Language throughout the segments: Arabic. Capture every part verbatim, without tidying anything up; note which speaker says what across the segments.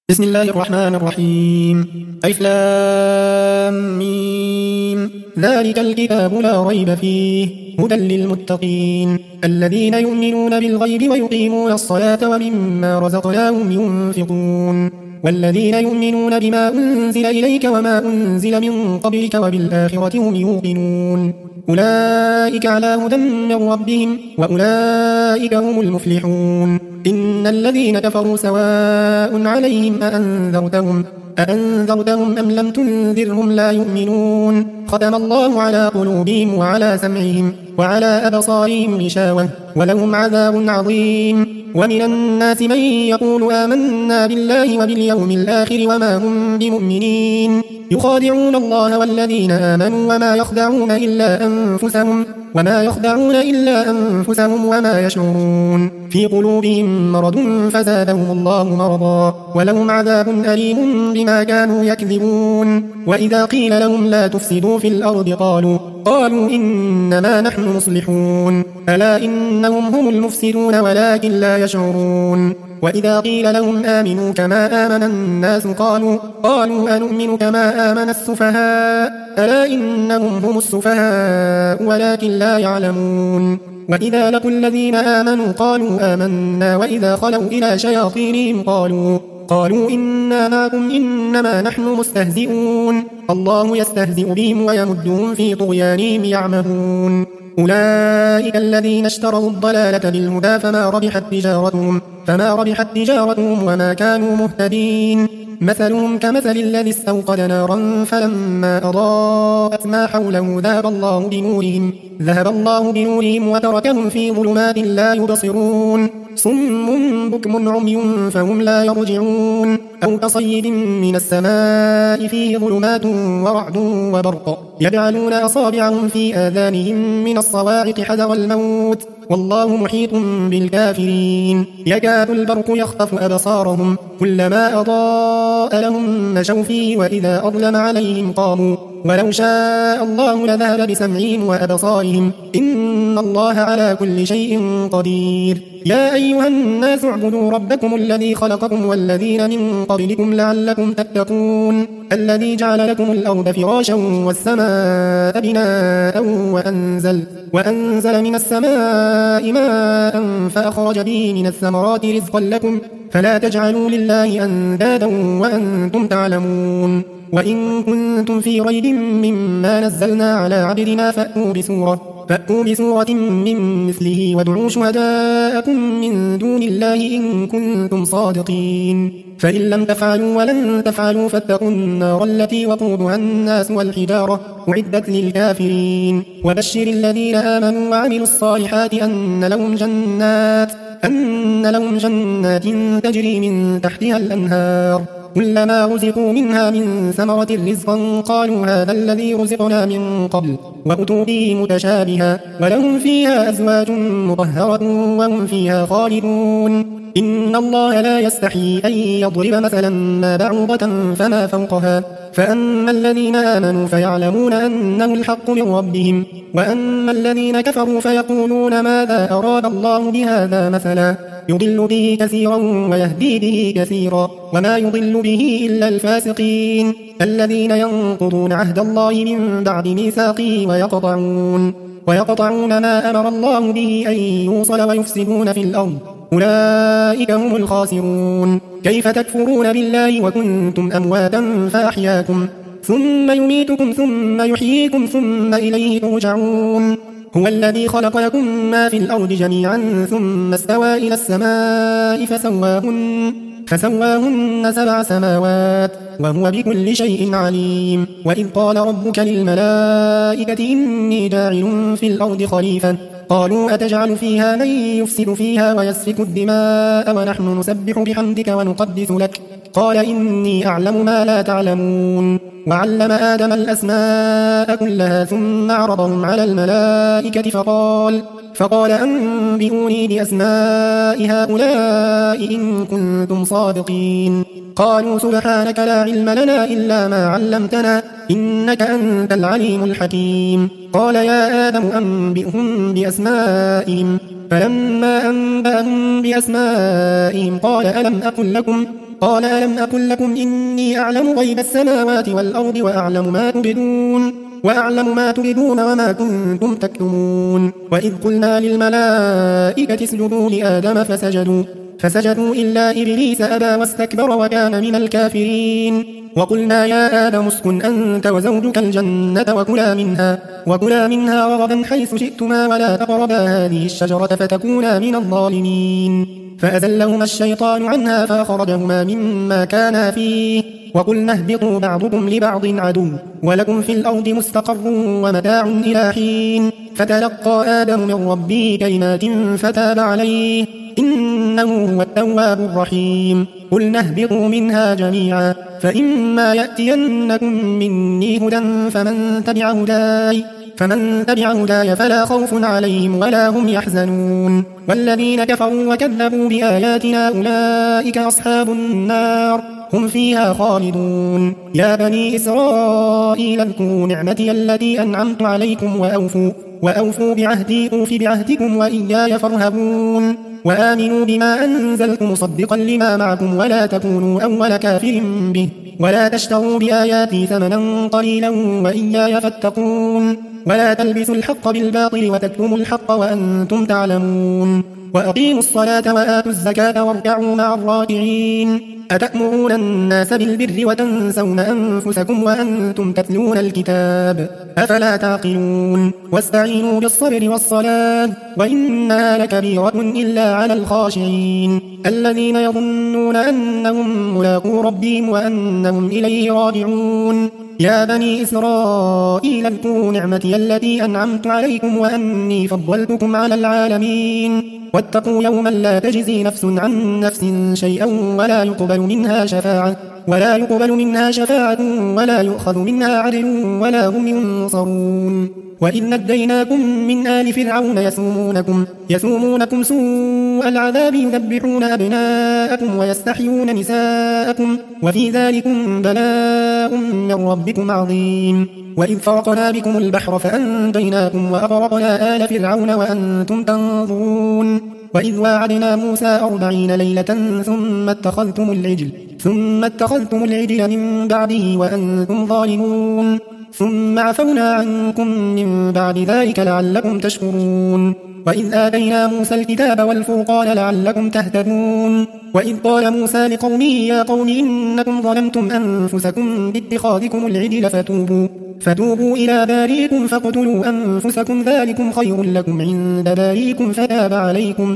Speaker 1: بسم الله الرحمن الرحيم. ألف لام ميم. ذلك الكتاب لا ريب فيه هدى للمتقين الذين يؤمنون بالغيب ويقيمون الصلاة ومما رزقناهم ينفقون والذين يؤمنون بما أنزل إليك وما أنزل من قبلك وبالآخرة هم يوقنون أولئك على هدى من ربهم وأولئك هم المفلحون. إن الذين كفروا سواء عليهم أأنذرتهم أأنذرتهم أم لم تنذرهم لا يؤمنون ختم الله على قلوبهم وعلى سمعهم وعلى أبصارهم غشاوة ولهم عذاب عظيم. ومن الناس من يقول آمنا بالله وباليوم الآخر وما هم بمؤمنين يخادعون الله والذين آمنوا وما يخدعون إلا أنفسهم وما يخدعون إلا أنفسهم وما يشعرون في قلوبهم مرض فزادهم الله مرضا ولهم عذاب أليم بما كانوا يكذبون. وإذا قيل لهم لا تفسدوا في الأرض قالوا قالوا إنما نحن مصلحون ألا إنهم هم المفسدون ولكن لا يشعرون. وإذا قيل لهم آمنوا كما آمن الناس قالوا قالوا أنؤمن كما آمن السفهاء ألا إنهم هم السفهاء ولكن لا يعلمون. وإذا لقوا الذين آمنوا قالوا آمنا وإذا خلوا إلى شياطينهم قالوا قالوا إنا معكم إنما نحن مستهزئون الله يستهزئ بهم ويمدهم في طغيانهم يعمهون. أولئك الذين اشتروا الضلالة بالهدى فما ربحت تجارتهم فما ربحت تجارتهم وما كانوا مهتدين. مثلهم كمثل الذي استوقد نارا فلما أضاءت ما حوله ذهب الله بنورهم ذهب الله بنورهم وتركهم في ظلمات لا يبصرون صم بكم عمي فهم لا يرجعون أو كصيب من السماء فيه ظلمات ورعد وبرق يجعلون أصابعهم في آذانهم من الصواعق حذر الموت والله محيط بالكافرين. يكاد البرق يخطف أبصارهم كلما أضاء لهم مشوا فيه وإذا أظلم عليهم قاموا ولو شاء الله لذهب بسمعهم وأبصارهم إن الله على كل شيء قدير. يا أيها الناس اعبدوا ربكم الذي خلقكم والذين من قبلكم لعلكم تتقون الذي جعل لكم الأرض فراشا والسماء بناء وأنزل, وأنزل من السماء ماء فأخرج به من الثمرات رزقا لكم فلا تجعلوا لله أندادا وأنتم تعلمون. وإن كنتم في ريب مما نزلنا على عبدنا فأتوا بسورة, فأتوا بسورة من مثله وادعوا شهداءكم من دون الله إن كنتم صادقين فإن لم تفعلوا ولن تفعلوا فاتقوا النار التي وقودها الناس والحجارة أعدت للكافرين. وبشر الذين آمنوا وعملوا الصالحات أن لهم جنات أن لهم جنات تجري من تحتها الأنهار كلما رزقوا منها من ثمرة رزقا قالوا هذا الذي رزقنا من قبل وأتوا به متشابها ولهم فيها أزواج مطهرة وهم فيها خالدون. إن الله لا يستحيي أن يضرب مثلا ما بعوضة فما فوقها فأما الذين آمنوا فيعلمون أنه الحق من ربهم وأما الذين كفروا فيقولون ماذا أراد الله بهذا مثلا يضل به كثيرا ويهدي به كثيرا وما يضل به إلا الفاسقين الذين ينقضون عهد الله من بعد ميثاقه ويقطعون, ويقطعون ما أمر الله به أن يوصل ويفسدون في الأرض أولئك هم الخاسرون. كيف تكفرون بالله وكنتم أمواتا فأحياكم ثم يميتكم ثم يحييكم ثم إليه ترجعون. هو الذي خلق لكم ما في الأرض جميعا ثم استوى إلى السماء فسواهن, فسواهن سبع سماوات وهو بكل شيء عليم. وإذ قال ربك للملائكة إني جاعل في الأرض خليفة قالوا أتجعل فيها من يفسد فيها ويسفك الدماء ونحن نسبح بحمدك ونقدس لك قال إني أعلم ما لا تعلمون. وعلم آدم الأسماء كلها ثم عرضهم على الملائكة فقال فقال أنبئوني بأسماء هؤلاء إن كنتم صادقين قالوا سبحانك لا علم لنا إلا ما علمتنا إنك أنت العليم الحكيم. قال يا آدم أنبئهم بأسمائهم فلما أنبأهم بأسمائهم قال ألم أقل لكم قال ألم أقل لكم إني أعلم غيب السماوات والأرض وأعلم ما تبدون وأعلم ما تبدون وما كنتم تكتمون وإذ قلنا للملائكة اسجدوا لآدم فسجدوا فسجدوا إلا إبليس أبى واستكبر وكان من الكافرين وقلنا يا آدم اسكن أنت وزوجك الجنة وكلا منها وكلا منها رغدا حيث شئتما ولا تقربا هذه الشجرة فتكونا من الظالمين فأزلهما الشيطان عنها فأخرجهما مما كانا فيه وقلنا اهبطوا بعضكم لبعض عدو ولكم في الأرض مستقر ومتاع إلى حين فتلقى آدم من ربه كلمات فتاب عليه إنه هو التواب الرحيم قلنا اهبطوا منها جميعا فإما يأتينكم مني هدى فمن تبع هداي فمن تبع هداي فلا خوف عليهم ولا هم يحزنون والذين كفروا وكذبوا بآياتنا أولئك أصحاب النار هم فيها خالدون يا بني إسرائيل اذكروا نعمتي التي أنعمت عليكم وأوفوا وأوفوا بعهدي أوف بعهدكم وإياي فارهبون وآمنوا بما أنزلت مصدقا لما معكم ولا تكونوا أول كافر به ولا تشتروا بآياتي ثمنا قليلا وإياي فاتقون ولا تلبسوا الحق بالباطل وتكتموا الحق وأنتم تعلمون وأقيموا الصلاة وآتوا الزكاة واركعوا مع الراكعين أتأمرون الناس بالبر وتنسون أنفسكم وأنتم تتلون الكتاب أفلا تعقلون واستعينوا بالصبر والصلاة وإنها لكبيرة إلا على الخاشعين الذين يظنون أنهم ملاقو ربهم وأنهم إليه راجعون يا بني إسرائيل اذكروا نعمتي التي أنعمت عليكم وأني فضلتكم على العالمين واتقوا يوما لا تجزي نفس عن نفس شيئا ولا يقبل منها شفاعة ولا يقبل منها شفاعة ولا يؤخذ منها عدل ولا هم ينصرون وإذ نجيناكم من آل فرعون يسومونكم يسومونكم سوء العذاب يذبحون أبناءكم ويستحيون نساءكم وفي ذلكم بلاء من ربكم عظيم وإذ فرقنا بكم البحر فأنجيناكم وأغرقنا آل فرعون وأنتم تنظرون وإذ واعدنا موسى أربعين ليلة ثم اتخذتم العجل ثم اتخذتم العجل من بعده وأنتم ظالمون ثم عفونا عنكم من بعد ذلك لعلكم تشكرون وإذ آتينا موسى الكتاب والفرقان لعلكم تهتدون وإذ قال موسى لقومه يا قوم إنكم ظلمتم أنفسكم باتخاذكم العجل فتوبوا فتوبوا إلى بارئكم فاقتلوا أنفسكم ذلكم خير لكم عند بارئكم فتاب عليكم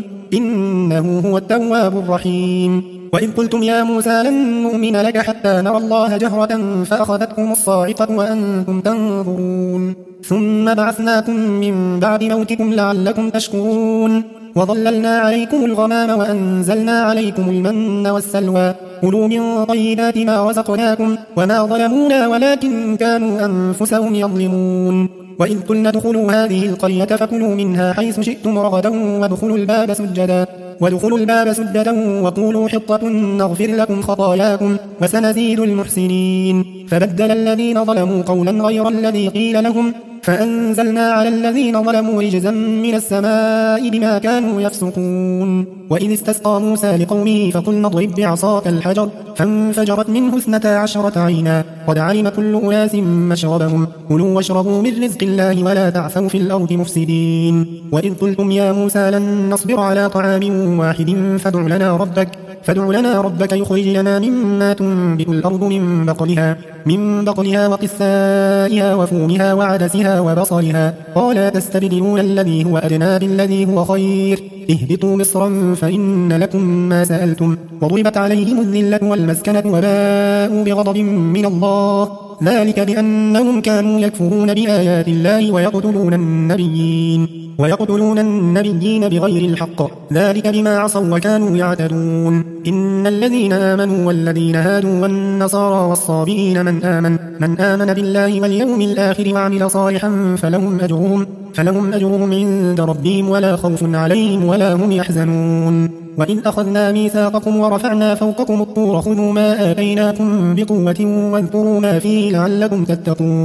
Speaker 1: إنه هو التواب الرحيم وإذ قلتم يا موسى لن نؤمن لك حتى نرى الله جهرة فأخذتكم الصاعقة وأنتم تنظرون ثم بعثناكم من بعد موتكم لعلكم تشكرون وظللنا عليكم الغمام وأنزلنا عليكم المن والسلوى كلوا من طيبات ما رزقناكم وما ظلمونا ولكن كانوا أنفسهم يظلمون وإذ قلنا ادخلوا هذه القرية فكلوا منها حيث شئتم رغدا وادخلوا الباب سجدا وادخلوا الباب سجدا وقولوا حطة نغفر لكم خطاياكم وسنزيد المحسنين فبدل الذين ظلموا قولا غير الذي قيل لهم فأنزلنا على الذين ظلموا رجزا من السماء بما كانوا يفسقون وإذ استسقى موسى لقومه فقلنا اضرب بعصاك الحجر فانفجرت منه اثنتا عشرة عينا قد علم كل أناس مشربهم كلوا واشربوا من رزق الله ولا تعثوا في الأرض مفسدين وإذ قلتم يا موسى لن نصبر على طعام واحد فادع لنا ربك فادع لنا ربك يخرج لنا مما تنبت الأرض من بقلها من بقلها وقثائها وفومها وعدسها وبصلها قال تستبدلون الذي هو أدنى بالذي هو خير اهبطوا مصرا فإن لكم ما سألتم وضربت عليهم الذلة والمسكنة وباءوا بغضب من الله ذلك بأنهم كانوا يكفرون بآيات الله ويقتلون النبيين ويقتلون النبيين بغير الحق ذلك بما عصوا وكانوا يعتدون إن الذين آمنوا والذين هادوا والنصارى والصابئين من آمن من آمن بالله واليوم الآخر وعمل صالحا فلهم أجرهم فلهم أجرهم عند ربهم ولا خوف عليهم ولا هم يحزنون وإذ أخذنا ميثاقكم ورفعنا فوقكم الطور خذوا ما آتيناكم بقوة واذكروا ما فيه لعلكم تتقون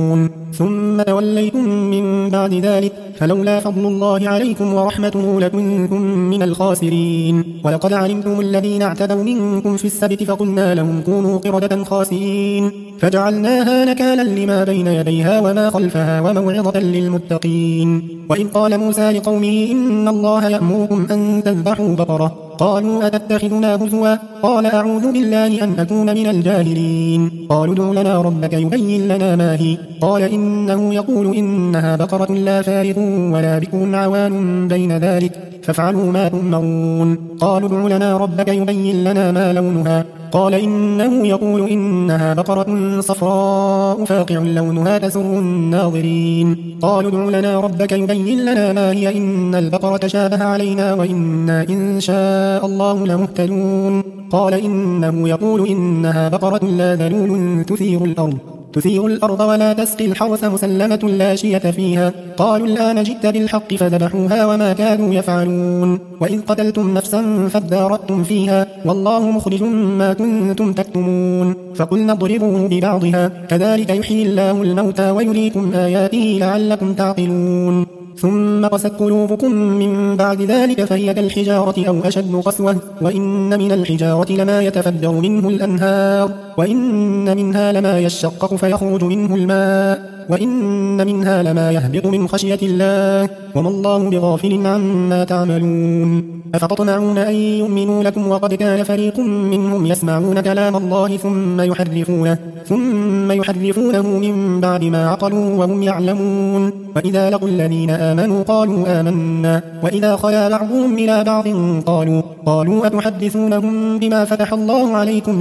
Speaker 1: ثم توليتم من بعد ذلك فلولا فضل الله عليكم ورحمته لكنتم من الخاسرين. ولقد علمتم الذين اعتدوا منكم في السبت فقلنا لهم كونوا قردة خاسئين فجعلناها نكالا لما بين يديها وما خلفها وموعظة للمتقين. وإذ قال موسى لقومه إن الله يأمركم أن تذبحوا بقرة قالوا أتتخذنا هزوا قال أعوذ بالله أن أكون من الجاهلين. قالوا ادع لنا ربك يبين لنا ما هي قال إنه يقول إنها بقرة لا فارغ ولا بكر عوان بين ذلك فافعلوا ما تؤمرون. قالوا ادع لنا ربك يبين لنا ما لونها قال إنه يقول إنها بقرة صفراء فاقع لونها تسر الناظرين. قالوا ادع لنا ربك يبين لنا ما هي إن البقرة شابه علينا وإنا إن شاء الله لمهتدون. قال إنه يقول إنها بقرة لا ذلول تثير الأرض تثير الأرض ولا تسقي الحرث مسلمة لا شية فيها. قالوا الآن جئت بالحق فذبحوها وما كانوا يفعلون. وإذ قتلتم نفسا فادارأتم فيها والله مخرج ما كنتم تكتمون. فقلنا اضربوه ببعضها كذلك يحيي الله الموتى ويريكم آياته لعلكم تعقلون. ثم قست قلوبكم من بعد ذلك فهي كالحجارة أو أشد قسوة وإن من الحجارة لما يتفجر منه الأنهار وإن منها لما يشقق فيخرج منه الماء وإن منها لما يهبط من خشية الله وما الله بغافل عما تعملون. أفتطمعون أن يؤمنوا لكم وقد كان فريق منهم يسمعون كلام الله ثم يحرفونه ثم يحرفونه من بعد ما عقلوا وهم يعلمون. وإذا لقوا الذين آمنوا قالوا آمنا وإذا خلا بعضهم إلى بعض قالوا قالوا أتحدثونهم بما فتح الله عليكم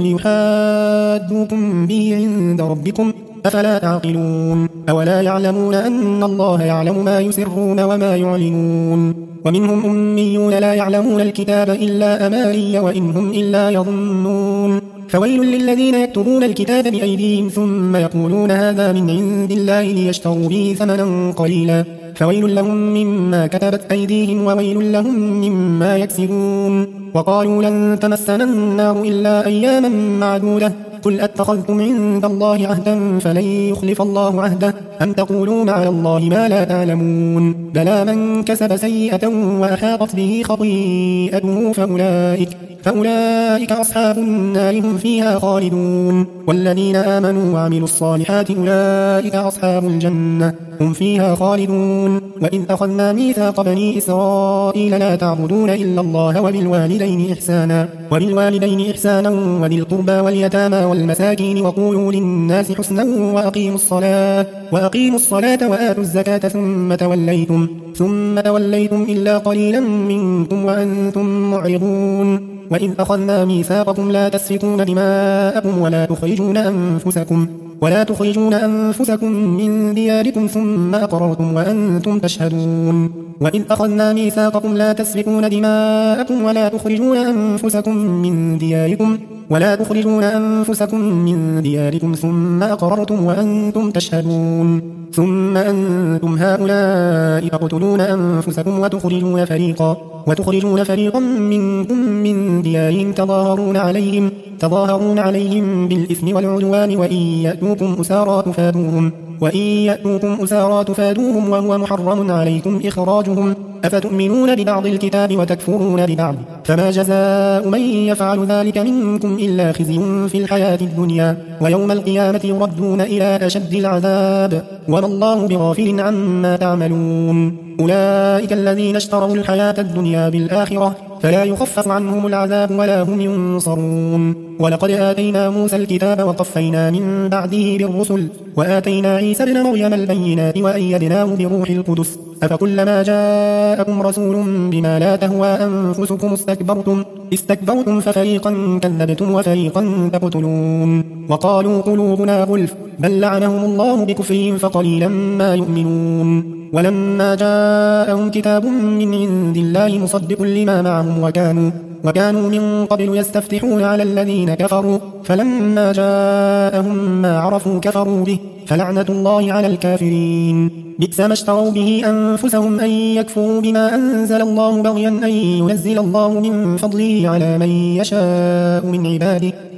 Speaker 1: ليحاجوكم به عند ربكم أفلا تعقلون. أولا يعلمون أن الله يعلم ما يسرون وما يعلنون. ومنهم أميون لا يعلمون الكتاب إلا أماني وإن هم إلا يظنون. فويل للذين يكتبون الكتاب بأيديهم ثم يقولون هذا من عند الله ليشتروا به ثمنا قليلا فويل لهم مما كتبت أيديهم وويل لهم مما يكسبون. وقالوا لن تمسنا النار إلا أياما معدودة قل أتخذتم عند الله عهدا فلن يخلف الله عهده أم تقولون على الله ما لا تعلمون. بلى من كسب سيئة وأحاطت به خطيئته فأولئك فأولئك أصحاب النار هم فيها خالدون. والذين آمنوا وعملوا الصالحات أولئك أصحاب الجنة هم فيها خالدون. وإذ أخذنا ميثاق بني إسرائيل لا تعبدون إلا الله وبالوالدين إحسانا وبالوالدين إحسانا وذي القربى واليتامى والمساكين وقولوا للناس حسنا وأقيموا الصلاة وأقيموا الصلاة وآتوا الزكاة ثم توليتم ثم توليتم إلا قليلا منكم وأنتم معرضون. وإذ أخذنا ميثاقكم لا تسفكون دماءكم ولا تخرجون أنفسكم ولا تخرجون أنفسكم من دياركم ثم أقررتم وأنتم تشهدون. وإذ أخذنا ميثاقكم لا تسفكون دماءكم ولا تخرجون أنفسكم من دياركم ولا تخرجون أنفسكم من دياركم ثم أقررتم وأنتم تشهدون. ثم أنتم هؤلاء تقتلون أنفسكم وتخرجون فريقا وتخرجون فريقا منكم من ديارهم تظاهرون عليهم تظاهرون عليهم بالإثم والعدوان وإن يأتوكم أسارى تفادوهم وإن يأتوكم أسارى تفادوهم وهو محرم عليكم إخراجهم أفتؤمنون ببعض الكتاب وتكفرون ببعض فما جزاء من يفعل ذلك منكم إلا خزي في الحياة الدنيا ويوم القيامة يردون إلى أشد العذاب وما الله بغافل عما تعملون. أولئك الذين اشتروا الحياة الدنيا بالآخرة فلا يخفف عنهم العذاب ولا هم ينصرون. ولقد آتينا موسى الكتاب وقفينا من بعده بالرسل وآتينا عيسى ابن مريم البينات وأيدناه بروح القدس أفكلما جاءكم رسول بما لا تهوى أنفسكم استكبرتم استكبرتم ففريقا كذبتم وفريقا تقتلون. وقالوا قلوبنا غلف بل لعنهم الله بكفرهم فقليلا ما يؤمنون. ولما جاءهم كتاب من عند الله مصدق لما معهم وكانوا وكانوا من قبل يستفتحون على الذين كفروا فلما جاءهم ما عرفوا كفروا به فلعنة الله على الكافرين. بئس ما اشتروا به أنفسهم أن يكفروا بما أنزل الله بغيا أن ينزل الله من فضله على من يشاء من عباده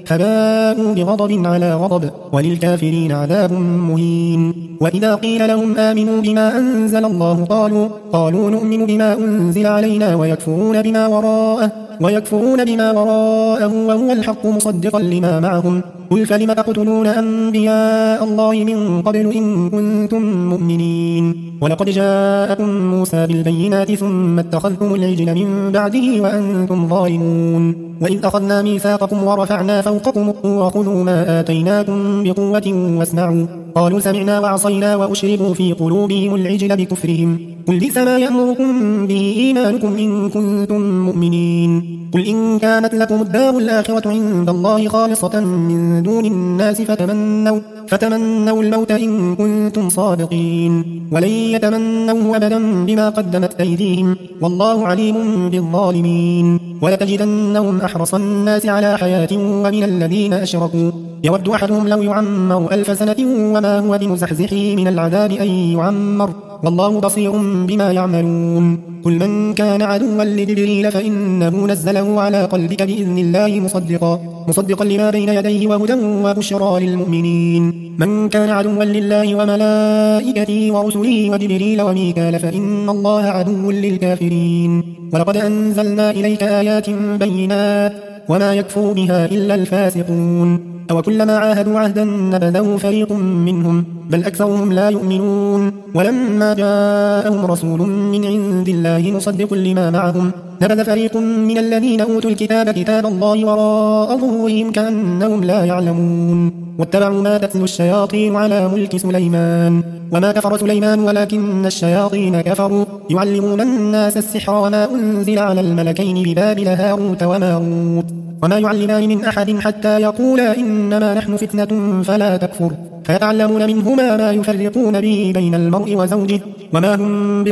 Speaker 1: فباءوا بغضب على غضب وللكافرين عذاب مهين. وإذا قيل لهم آمنوا بما أنزل الله قالوا قالوا نؤمن بما أنزل علينا ويكفرون بما وراءه ويكفرون بما وراءه وهو الحق مصدقا لما معهم. قل فلم تقتلون أنبياء الله من قبل إن كنتم مؤمنين. ولقد جاءكم موسى بالبينات ثم اتخذتم العجل من بعده وأنتم ظالمون. وإذ أخذنا ميثاقكم ورفعنا فوقكم الطور خذوا ما آتيناكم بقوة واسمعوا قالوا سمعنا وعصينا وأشربوا في قلوبهم العجل بكفرهم. قل بئس ما يأمركم به إيمانكم إن كنتم مؤمنين. قل إن كانت لكم الدار الآخرة عند الله خالصة من دون الناس فتمنوا, فتمنوا الموت إن كنتم صادقين ولن يتمنوه أبدا بما قدمت أيديهم والله عليم بالظالمين. ولتجدنهم أحرص الناس على حياة ومن الذين أشركوا يود أحدهم لو يعمر ألف سنة وما هو بمزحزحه من العذاب أن يعمر والله بصير بما يعملون. قل من كان عدوا لجبريل فإنه نزله على قلبك بإذن الله مصدقا, مصدقا لما بين يديه وهدى وبشرى للمؤمنين. من كان عدوا لله وملائكته ورسله وجبريل وميكال فإن الله عدو للكافرين. ولقد أنزلنا إليك آيات بينات وما يكفر بها إلا الفاسقون. أو كلما عاهدوا عهدا نبذه فريق منهم بل أكثرهم لا يؤمنون. ولما جاءهم رسول من عند الله مصدق لما معهم نبذ فريق من الذين أوتوا الكتاب كتاب الله وراء ظهورهم كأنهم لا يعلمون. واتبعوا ما تتلو الشياطين على ملك سليمان وما كفر سليمان ولكن الشياطين كفروا يعلمون الناس السحر وما أنزل على الملكين ببابل هاروت وماروت وما يعلمان من أحد حتى يقولا إنما نحن فتنة فلا تكفر فيتعلمون منهما ما يفرقون به بين المرء وزوجه وما هم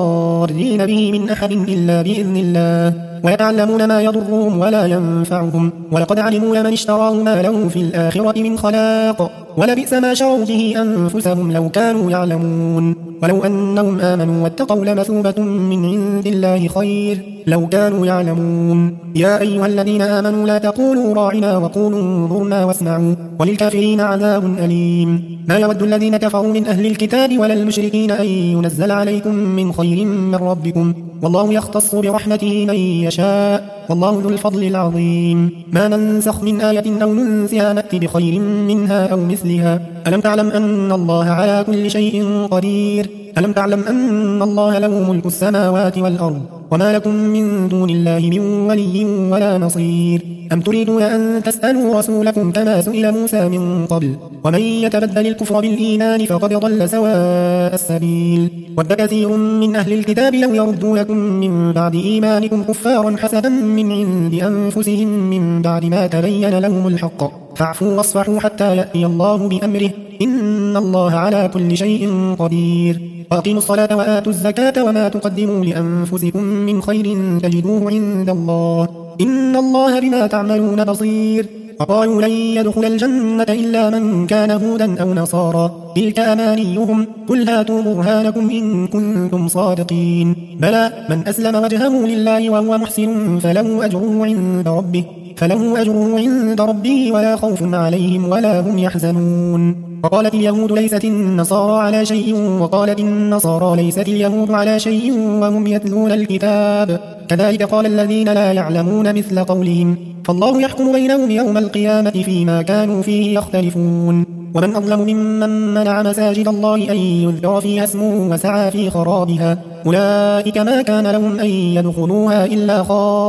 Speaker 1: بضارين به من أحد إلا بإذن الله ويتعلمون ما يضرهم ولا ينفعهم ولقد علموا لمن اشتراه ما له في الآخرة من خلاق ولبئس ما شروا به أنفسهم لو كانوا يعلمون. ولو أنهم آمنوا واتقوا لمثوبة من عند الله خير لو كانوا يعلمون. يا أيها الذين آمنوا لا تقولوا راعنا وقولوا انظرنا واسمعوا وللكافرين عذاب أليم. ما يود الذين كفروا من أهل الكتاب ولا المشركين أن ينزل عليكم من خير من ربكم والله يختص برحمته من يشاء والله ذو الفضل العظيم. ما ننسخ من آية أو ننسها نأتي بخير منها أو مثلها. ألم تعلم أن الله على كل شيء قدير. ألم تعلم أن الله له ملك السماوات والأرض وما لكم من دون الله من ولي ولا نصير. أم تريدون أن تسألوا رسولكم كما سئل موسى من قبل ومن يتبدل الكفر بالإيمان فقد ضل سواء السبيل. ود كثير من أهل الكتاب لو يردونكم من بعد إيمانكم كفارا حسدا من عند أنفسهم من بعد ما تبين لهم الحق فاعفوا واصفحوا حتى يأتي الله بأمره إن الله على كل شيء قدير. وأقيموا الصلاة وآتوا الزكاة وما تقدموا لأنفسكم من خير تجدوه عند الله إن الله بما تعملون بصير. وقالوا لن يدخل الجنة إلا من كان هودا أو نصارى تلك أمانيهم قل هاتوا برهانكم إن كنتم صادقين. بلى من أسلم وجهه لله وهو محسن فله أجره عند ربه فله أجره عند ربه ولا خوف عليهم ولا هم يحزنون. وقالت اليهود ليست النصارى على شيء وقالت النصارى ليست اليهود على شيء وهم يتلون الكتاب كذلك قال الذين لا يعلمون مثل قولهم فالله يحكم بينهم يوم القيامة فيما كانوا فيه يختلفون. ومن أظلم ممن منع مساجد الله أن يذكر فيها اسمه وسعى في خرابها أولئك ما كان لهم أن يدخلوها إلا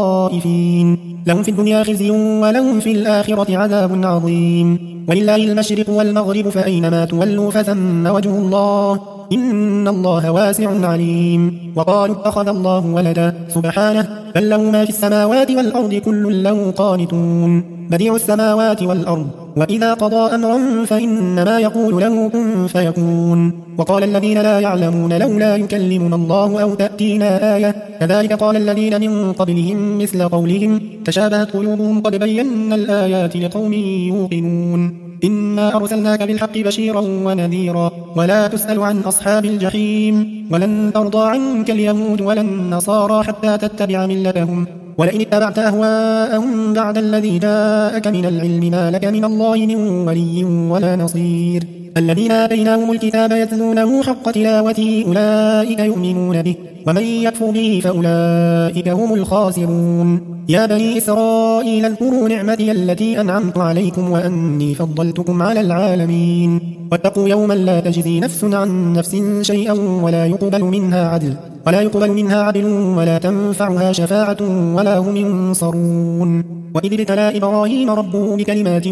Speaker 1: خائفين لهم في الدنيا خزي ولهم في الآخرة عذاب عظيم. ولله المشرق والمغرب فأينما تولوا فثم وجه الله إن الله واسع عليم. وقالوا اتخذ الله ولدا سبحانه بل له ما في السماوات والأرض كل له قانتون بديع السماوات والأرض وإذا قضى أمرا فإنما يقول له كن فيكون. وقال الذين لا يعلمون لولا يكلمنا الله أو تأتينا آية كذلك قال الذين من قبلهم مثل قولهم تشابهت قلوبهم قد بينا الآيات لقوم يوقنون. إنا أرسلناك بالحق بشيرا ونذيرا ولا تسأل عن أصحاب الجحيم ولن ترضى عنك اليهود ولا النصارى حتى تتبع ملتهم ولئن اتبعت أهواءهم بعد الذي جاءك من العلم ما لك من الله من ولي ولا نصير. الذين آتيناهم الكتاب يتلونه حق تلاوته أولئك يؤمنون به ومن يكفر به فأولئك هم الخاسرون. يا بني إسرائيل اذكروا نعمتي التي أنعمت عليكم وأني فضلتكم على العالمين. واتقوا يوما لا تجزي نفس عن نفس شيئا ولا يقبل منها عدل ولا يقبل منها عدل ولا تنفعها شفاعة ولا هم ينصرون. وإذ ابتلى إبراهيم ربه بكلمات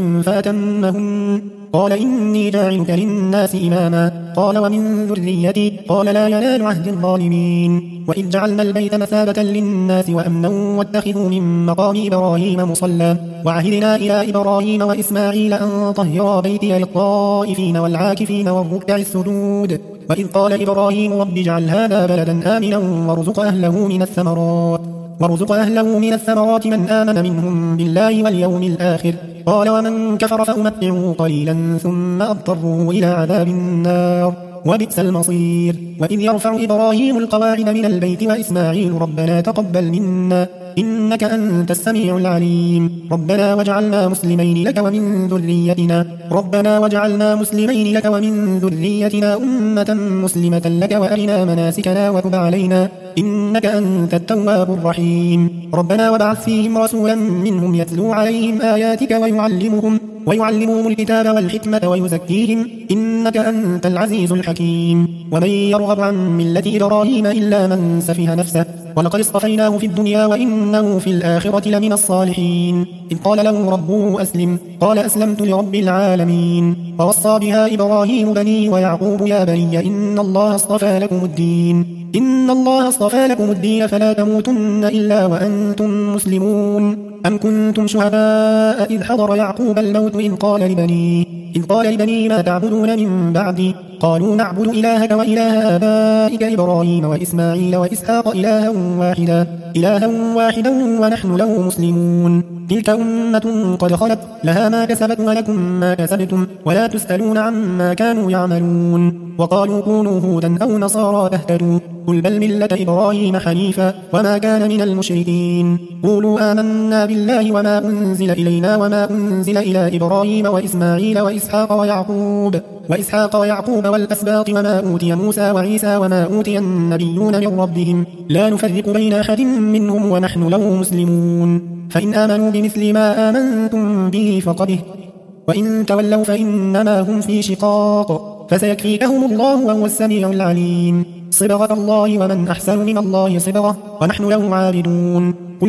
Speaker 1: فأتمهن قال إني جاعلك للناس إماما قال ومن ذريتي قال لا ينال عهد الظالمين. وإذ جعلنا البيت مثابة للناس وأمنا واتخذوا من مقام إبراهيم مصلى وعهدنا إلى إبراهيم وإسماعيل أن طهرا بيتي للطائفين والعاكفين والركع السجود. وإذ قال إبراهيم رب اجعل هذا بلدا آمنا وارزق أهله من الثمرات وارزق أهله من الثمرات من آمن منهم بالله واليوم الآخر قال ومن كفر فأمتعه قليلا ثم أضطره إلى عذاب النار وبئس المصير. وإذ يرفع إبراهيم القواعد من البيت وإسماعيل ربنا تقبل منا إنك أنت السميع العليم ربنا واجعلنا مسلمين لك ومن ذريتنا ربنا واجعلنا مسلمين لك ومن ذريتنا أمة مسلمة لك وأرنا مناسكنا وتب علينا إنك أنت التواب الرحيم. ربنا وابعث فيهم رسولا منهم يتلو عليهم آياتك ويعلمهم ويعلمهم الكتاب والحكمة ويزكيهم إنك أنت العزيز الحكيم. ومن يرغب عن ملة إبراهيم إلا من سفه نفسه ولقد اصطفيناه في الدنيا وإنه في الآخرة لمن الصالحين. إذ قال له ربه أسلم قال أسلمت لرب العالمين. ووصى بها إبراهيم بنيه ويعقوب يا بني إن الله اصطفى لكم الدين إن الله اصطفى لكم الدين فلا تموتن إلا وأنتم مسلمون. أم كنتم شهداء إذ حضر يعقوب الموت إذ قال لبنيه إذ قال لبنيه ما تعبدون من بعدي قالوا نعبد إلهك وإله آبائك إبراهيم وإسماعيل وإسحاق إلها واحدا إلها واحدا ونحن له مسلمون. تلك أمة قد خلت لها ما كسبت ولكم ما كسبتم ولا تسألون عما كانوا يعملون. وقالوا كونوا هودا أو نصارى تهتدوا قل بل ملة إبراهيم حنيفا وما كان من المشركين. قولوا آمنا بالله وما أنزل إلينا وما أنزل إلى إبراهيم وإسماعيل وإسحاق ويعقوب وإسحاق ويعقوب والأسباط وما أوتي موسى وعيسى وما أوتي النبيون من ربهم لا نفرق بين أحد منهم ونحن له مسلمون. فإن آمنوا بمثل ما آمنتم به فقد وإن تولوا فإنما هم في شقاق فسيكفيكهم الله وهو السميع العليم. صبغة الله ومن أحسن من الله صبغة ونحن له عابدون. قل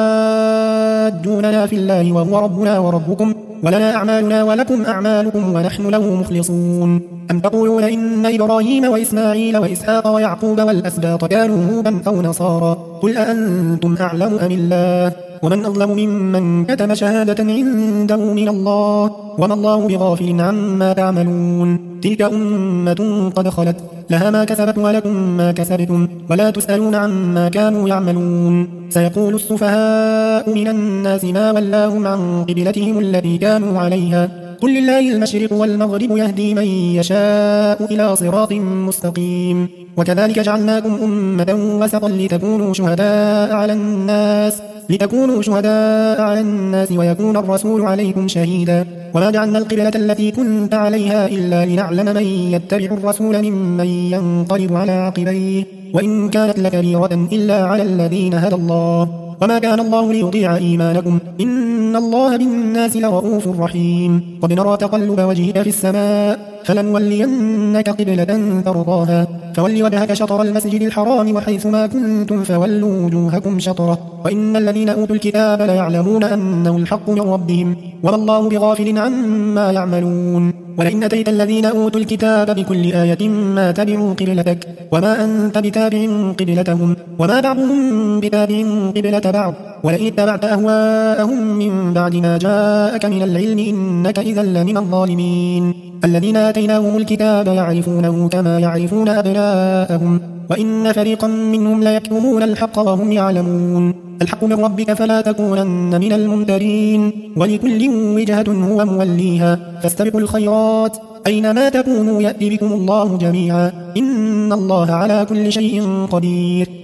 Speaker 1: أتحاجوننا في الله وهو ربنا وربكم ولنا أعمالنا ولكم أعمالكم ونحن له مخلصون. أم تقولون إن إبراهيم وإسماعيل وإسحاق ويعقوب والأسباط كانوا هودا أو نصارى قل أأنتم أعلم أم الله ومن أظلم ممن كتم شهادة عنده من الله وما الله بغافل عما تعملون. تلك أمة قد خلت لها ما كسبت ولكم ما كسبتم ولا تسألون عما كانوا يعملون. سيقول السفهاء من الناس ما ولاهم عن قبلتهم التي كانوا عليها قل لله المشرق والمغرب يهدي من يشاء إلى صراط مستقيم. وكذلك جعلناكم أمة وسطا لتكونوا شهداء على الناس لتكونوا شهداء على الناس ويكون الرسول عليكم شهيدا. وما جعلنا القبلة التي كنت عليها إلا لنعلم من يتبع الرسول ممن ينقلب على عقبيه وإن كانت لكبيرة إلا على الذين هدى الله وما كان الله ليضيع إيمانكم إن الله بالناس لرؤوف رحيم. قد نرى تقلب وجهك في السماء فلنولينك قبلة ترضاها فول وجهك شطر المسجد الحرام وحيث ما كنتم فولوا وجوهكم شطره وإن الذين أوتوا الكتاب ليعلمون أنه الحق من ربهم وما الله بغافل عما يعملون. ولئن أتيت الذين أوتوا الكتاب بكل آية ما تبعوا قبلتك وما أنت بتابع قبلتهم وما بعضهم بتابع قبلة بعض ولئن اتبعت أهواءهم من بعد ما جاءك من العلم إنك إذا لمن الظالمين. الذين آتيناهم الكتاب يعرفونه كما يعرفون أبناءهم وإن فريقا منهم ليكتمون الحق وهم يعلمون. الحق من ربك فلا تكونن من الممترين ولكل وجهة هو موليها فاستبقوا الخيرات أينما تكونوا يأتي بكم الله جميعا إن الله على كل شيء قدير.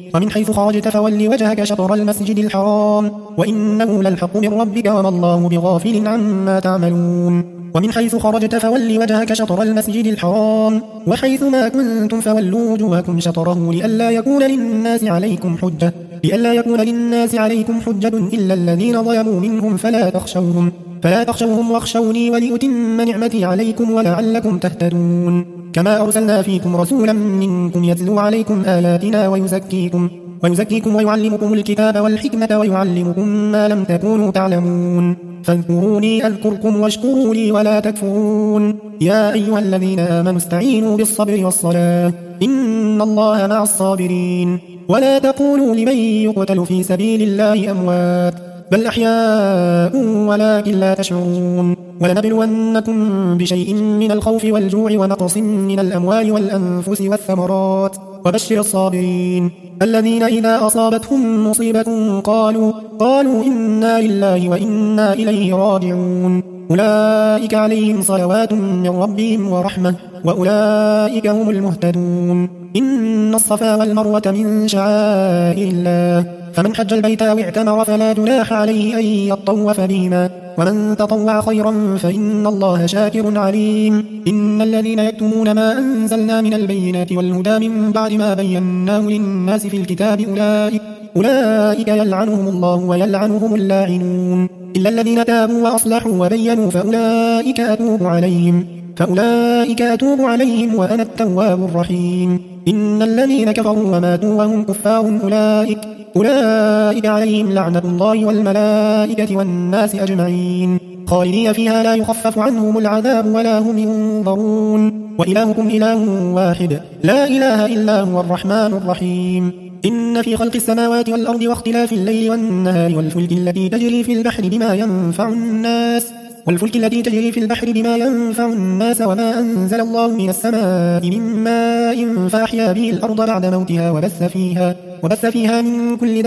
Speaker 1: ومن حيث خرجت فول وجهك شطر المسجد الحرام وإنه للحق من ربك وما الله بغافل عما تعملون ومن حيث خرجت فول وجهك شطر المسجد الحرام وحيث ما كنتم فولوا وجوهكم شطره لئلا يكون للناس عليكم حجة لئلا يكون للناس عليكم حجة إلا الذين ظلموا منهم فلا تخشوهم فلا تخشوهم واخشوني ولأتم نعمتي عليكم ولعلكم تهتدون كما أرسلنا فيكم رسولا منكم يتلو عليكم آياتنا ويزكيكم ويزكيكم ويعلمكم الكتاب والحكمة ويعلمكم ما لم تكونوا تعلمون فاذكروني أذكركم واشكروا لي ولا تكفرون يا أيها الذين آمنوا استعينوا بالصبر والصلاة إن الله مع الصابرين ولا تقولوا لمن يقتل في سبيل الله أموات بل أحياء ولكن لا تشعرون ولنبلونكم بشيء من الخوف والجوع ونقص من الأموال والأنفس والثمرات وبشر الصابرين الذين إذا أصابتهم مصيبة قالوا قالوا إنا لله وإنا إليه راجعون أولئك عليهم صلوات من ربهم ورحمة وأولئك هم المهتدون إن الصفا والمروة من شعائر الله فمن حج البيت أو اعتمر فلا جناح عليه أن يطوف بهما ومن تطوع خيرا فإن الله شاكر عليم إن الذين يكتمون ما أنزلنا من البينات والهدى من بعد ما بيناه للناس في الكتاب أولئك أولئك يلعنهم الله ويلعنهم اللاعنون إلا الذين تابوا وأصلحوا وبينوا فأولئك أتوب عليهم فأولئك أتوب عليهم وأنا التواب الرحيم إن الذين كفروا وماتوا وهم كفار أولئك أولئك عليهم لعنة الله والملائكة والناس أجمعين خالدين فيها لا يخفف عنهم العذاب ولا هم ينظرون وإلهكم إله واحد لا إله إلا هو الرحمن الرحيم إن في خلق السماوات والأرض واختلاف الليل والنهار والفلك التي تجري في البحر بما ينفع الناس والفلك التي تجري في البحر بما ينفع الناس وما أنزل الله من السماء من ماء فأحيا به الأرض بعد موتها وبث فيها وبث فيها من كل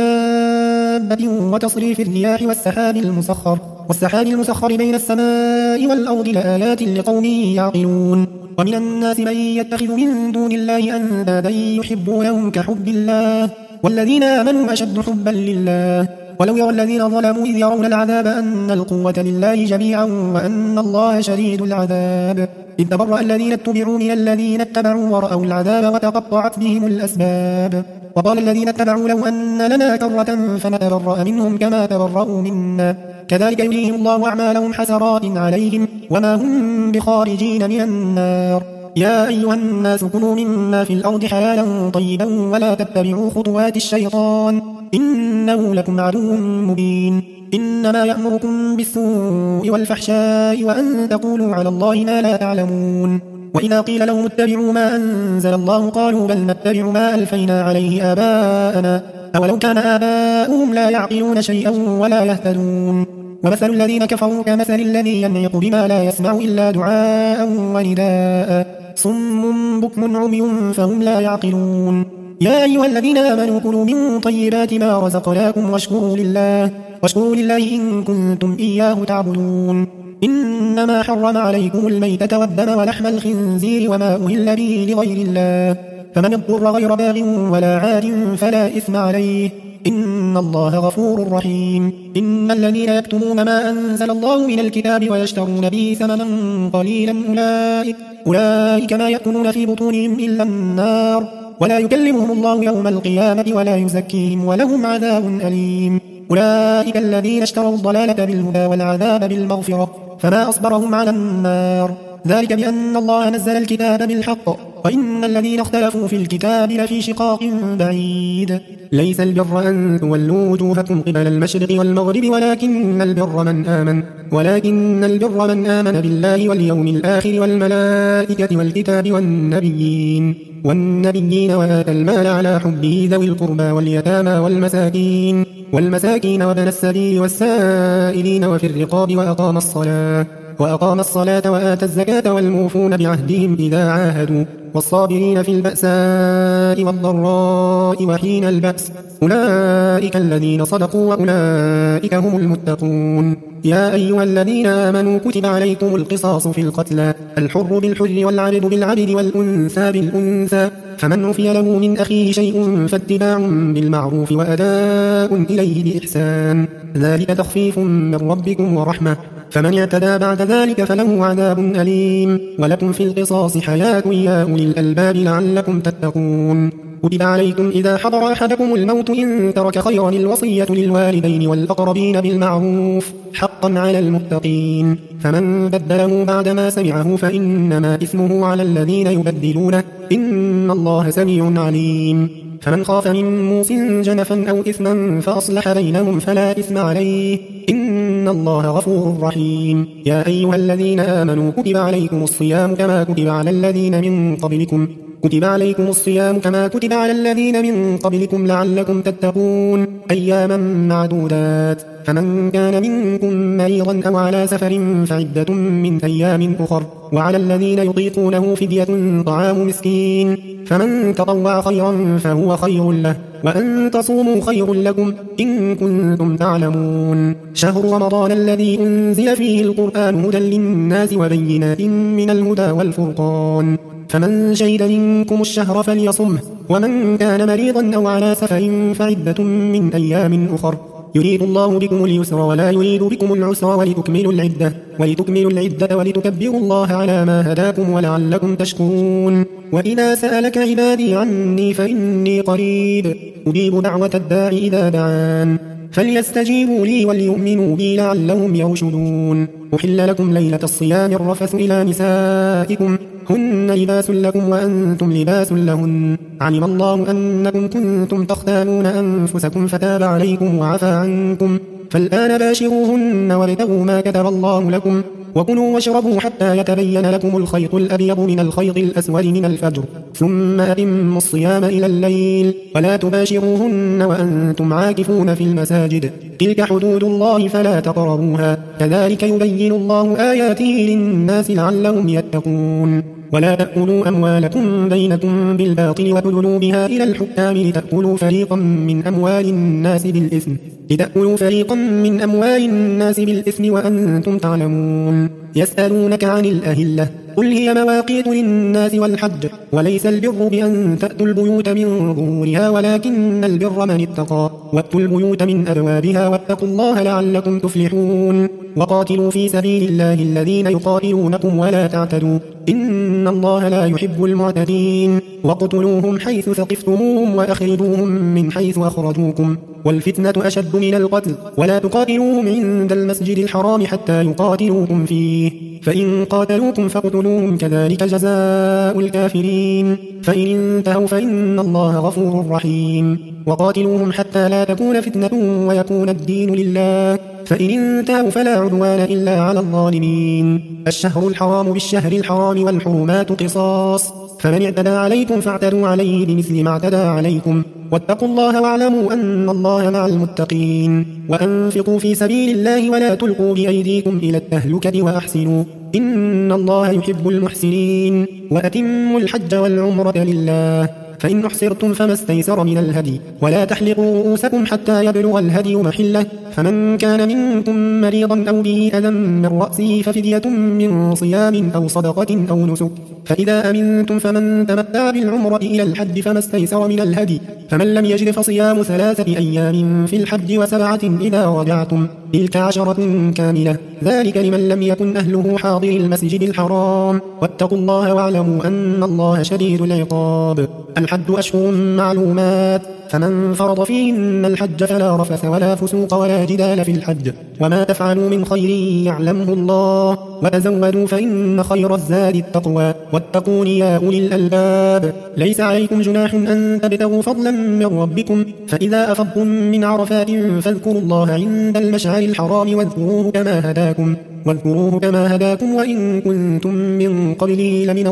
Speaker 1: دابة وتصريف الرياح والسحاب المسخر والسحاب المسخر بين السماء والأرض لآيات لقوم يعقلون ومن الناس من يتخذ من دون الله أندادا يحبونهم كحب الله والذين آمنوا أشد حبا لله ولو يرى الذين ظلموا إذ يرون العذاب أن القوة لله جميعا وأن الله شديد العذاب إذ تبرأ الذين اتبعوا من الذين اتبعوا ورأوا العذاب وتقطعت بهم الأسباب وقال الذين اتبعوا لو أن لنا كرة فنتبرأ منهم كما تبرأوا منا كذلك يريهم الله أعمالهم حسرات عليهم وما هم بخارجين من النار يا أيها الناس كلوا مما في الأرض حلالا طيبا ولا تتبعوا خطوات الشيطان إنه لكم عدو مبين إنما يأمركم بالسوء والفحشاء وأن تقولوا على الله ما لا تعلمون وإذا قيل لهم اتبعوا ما أنزل الله قالوا بل نتبع ما ألفينا عليه آباءنا أولو كان آباؤهم لا يعقلون شيئا ولا يهتدون ومثل الذين كفروا كمثل الذي ينعق بما لا يسمع إلا دعاء ونداء صم بكم عمي فهم لا يعقلون يا أيها الذين آمنوا كلوا من طيبات ما رزقناكم واشكروا لله واشكروا لله إن كنتم إياه تعبدون إنما حرم عليكم الميتة والدم ولحم الخنزير وما أهل به لغير الله فمن اضطر غير باغ ولا عاد فلا إثم عليه إن الله غفور رحيم إن الذين يكتمون ما أنزل الله من الكتاب ويشترون به ثمنا قليلا أولئك, أولئك ما يأكلون في بطونهم إلا النار ولا يكلمهم الله يوم القيامة ولا يزكيهم ولهم عذاب أليم أولئك الذين اشتروا الضلالة بالهدى والعذاب بالمغفرة فما أصبرهم على النار ذلك بأن الله نزل الكتاب بالحق وإن الذين اختلفوا في الكتاب لفي شقاق بعيد ليس البر أن تولوا وجوهكم قبل المشرق والمغرب ولكن البر من آمن ولكن البر من آمن بالله واليوم الآخر والملائكة والكتاب والنبيين والنبيين وآتى المال على حبه ذوي القربى واليتامى والمساكين والمساكين وابن السبيل والسائلين وفي الرقاب وأقام الصلاة وأقام الصلاة وآتى الزكاة والموفون بعهدهم إذا عاهدوا والصابرين في البأساء والضراء وحين البأس أولئك الذين صدقوا وأولئك هم المتقون يا أيها الذين آمنوا كتب عليكم القصاص في القتلى الحر بالحر والعبد بالعبد والأنثى بالأنثى فمن عفي له من أخيه شيء فاتباع بالمعروف وأداء إليه بإحسان ذلك تخفيف من ربكم ورحمة فمن اعتدى بعد ذلك فله عذاب أليم ولكم في القصاص حياة يا أولي الألباب لعلكم تتقون كتب عليكم إذا حضر أحدكم الموت إن ترك خيرا الوصية للوالدين والأقربين بالمعروف حقا على المتقين فمن بدله بعدما سمعه فإنما إثمه على الذين يبدلونه إن الله سميع عليم فمن خاف من موص جنفا أو إثما فأصلح بينهم فلا إثم عليه إن الله غفور رحيم يا أيها الذين آمنوا كتب عليكم الصيام كما كتب على الذين من قبلكم كتب عليكم الصيام كما كتب على الذين من قبلكم لعلكم تتقون أياما معدودات فمن كان منكم مريضا أو على سفر فعدة من أيام أخر وعلى الذين يطيقونه فدية طعام مسكين فمن تطوع خيرا فهو خير له وأن تصوموا خير لكم إن كنتم تعلمون شهر رمضان الذي أنزل فيه القرآن هدى للناس وبينات من الهدى والفرقان فمن شهد منكم الشهر فليصمه ومن كان مريضا أو على سفر فعدة من أيام أخر يريد الله بكم اليسر ولا يريد بكم العسر ولتكملوا العدة ولتكملوا العدة ولتكبروا الله على ما هداكم ولعلكم تشكرون وإذا سألك عبادي عني فإني قريب أجيب دعوة الداع إذا دعان فليستجيبوا لي وليؤمنوا بي لعلهم يرشدون أحل لكم ليلة الصيام الرفث إلى نسائكم هن لباس لكم وأنتم لباس لهن علم الله أنكم كنتم تختانون أنفسكم فتاب عليكم وعفى عنكم فالآن باشروهن وابتغوا ما كتب الله لكم وكلوا واشربوا حتى يتبين لكم الخيط الأبيض من الخيط الأسود من الفجر ثم أتموا الصيام إلى الليل ولا تباشروهن وأنتم عاكفون في المساجد تلك حدود الله فلا تقربوها كذلك يبين الله آياته للناس لعلهم يتقون ولا تأكلوا أموالكم بينكم بالباطل وتدلوا بها إلى الحكام لتأكلوا فريقا من أموال الناس بالإثم لتأكلوا فريقا من أموال الناس بالإثم وأنتم تعلمون يسألونك عن الأهلة قل هي مواقيت للناس والحج وليس البر بأن تأتوا البيوت من ظهورها ولكن البر من اتقى وأتوا البيوت من أبوابها واتقوا الله لعلكم تفلحون وقاتلوا في سبيل الله الذين يقاتلونكم ولا تعتدوا إن الله لا يحب المعتدين واقتلوهم حيث ثقفتموهم وأخرجوهم من حيث أخرجوكم والفتنة أشد من القتل ولا تقاتلوهم عند المسجد الحرام حتى يقاتلوكم فيه فإن قاتلوكم فاقتلوهم كذلك جزاء الكافرين فإن انتهوا فإن الله غفور رحيم وقاتلوهم حتى لا تكون فتنة ويكون الدين لله فإن انتهوا فلا عدوان إلا على الظالمين الشهر الحرام بالشهر الحرام والحرمات قصاص فمن اعتدى عليكم فاعتدوا عليه بمثل ما اعتدى عليكم واتقوا الله واعلموا أن الله مع المتقين وأنفقوا في سبيل الله ولا تلقوا بأيديكم إلى التهلكة وأحسنوا إن الله يحب المحسنين وأتموا الحج والعمرة لله فإن أحصرتم فما استيسر من الهدي ولا تحلقوا رؤوسكم حتى يبلغ الهدي محله فمن كان منكم مريضا أو به أذى من رأسه ففدية من صيام أو صدقة أو نسك فإذا أمنتم فمن تمتع بالعمرة إلى الحج فما استيسر من الهدي فمن لم يجد فصيام ثلاثة أيام في الحج وسبعة إذا رجعتم تلك عشرة كاملة ذلك لمن لم يكن أهله حاضر المسجد الحرام واتقوا الله واعلموا أن الله شديد العقاب الحج أشهر معلومات فمن فرض فيهن الحج فلا رفث ولا فسوق ولا جدال في الحج وما تفعلوا من خير يعلمه الله وتزودوا فإن خير الزاد التقوى واتقون يا أولي الألباب ليس عليكم جناح أن تبتغوا فضلا من ربكم فإذا أفضتم من عرفات فاذكروا الله عند المشعر الحرام واذكروه كما هداكم واذكروه كما هداكم وإن كنتم من قبله لمن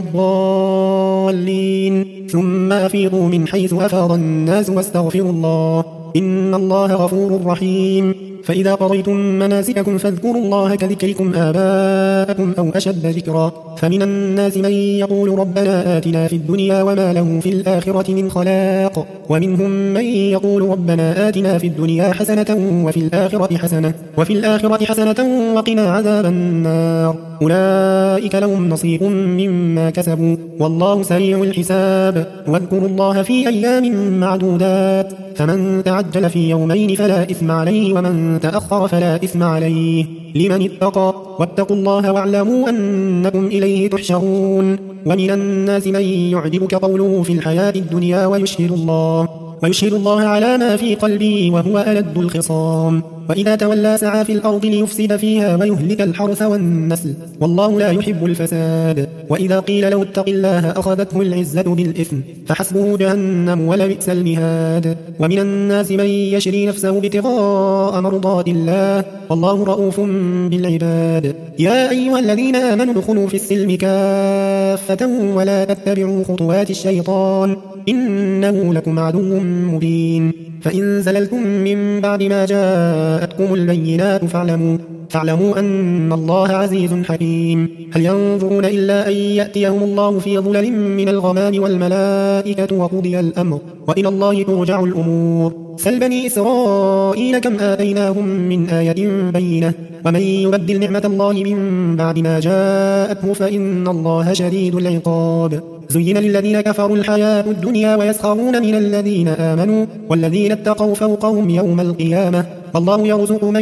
Speaker 1: الضالين ثم أفيضوا من حيث أفاض الناس واستغفروا الله إن الله غفور رحيم فإذا قضيتم مناسككم فاذكروا الله كذكركم آباءكم أو أشد ذكرا فمن الناس من يقول ربنا آتنا في الدنيا وما له في الآخرة من خلاق ومنهم من يقول ربنا آتنا في الدنيا حسنة وفي الآخرة حسنة وفي الآخرة حسنة وقنا عذاب النار أولئك لهم نصيب مما كسبوا والله سريع الحساب واذكروا الله في أيام معدودات فمن تعجل في يومين فلا إثم عليه ومن تأخر فلا إثم عليه لمن اتقى واتقوا الله واعلموا أنكم إليه تحشرون ومن الناس من يعجبك قوله في الحياة الدنيا ويشهد الله ويشهد الله على ما في قلبه وهو ألد الخصام وإذا تولى سعى في الأرض ليفسد فيها ويهلك الحرث والنسل والله لا يحب الفساد وإذا قيل له اتق الله أخذته العزة بالإثم فحسبه جهنم ولبئس المهاد ومن الناس من يشري نفسه ابتغاء مرضات الله والله رؤوف بالعباد يا أيها الذين آمنوا ادخلوا في السلم كافة ولا تتبعوا خطوات الشيطان إنه لكم عدو مبين فإن زللتم من بعد ما جاءتكم البينات فاعلموا فاعلموا أن الله عزيز حكيم هل ينظرون إلا أن يأتيهم الله في ظلل من الغمام والملائكة وقضي الأمر وإلى الله ترجع الأمور سل بني إسرائيل كم آتيناهم من آية بينة ومن يبدل نعمة الله من بعد ما جاءته فإن الله شديد العقاب زين للذين كفروا الحياة الدنيا ويسخرون من الذين آمنوا والذين اتقوا فوقهم يوم القيامة الله يرزق من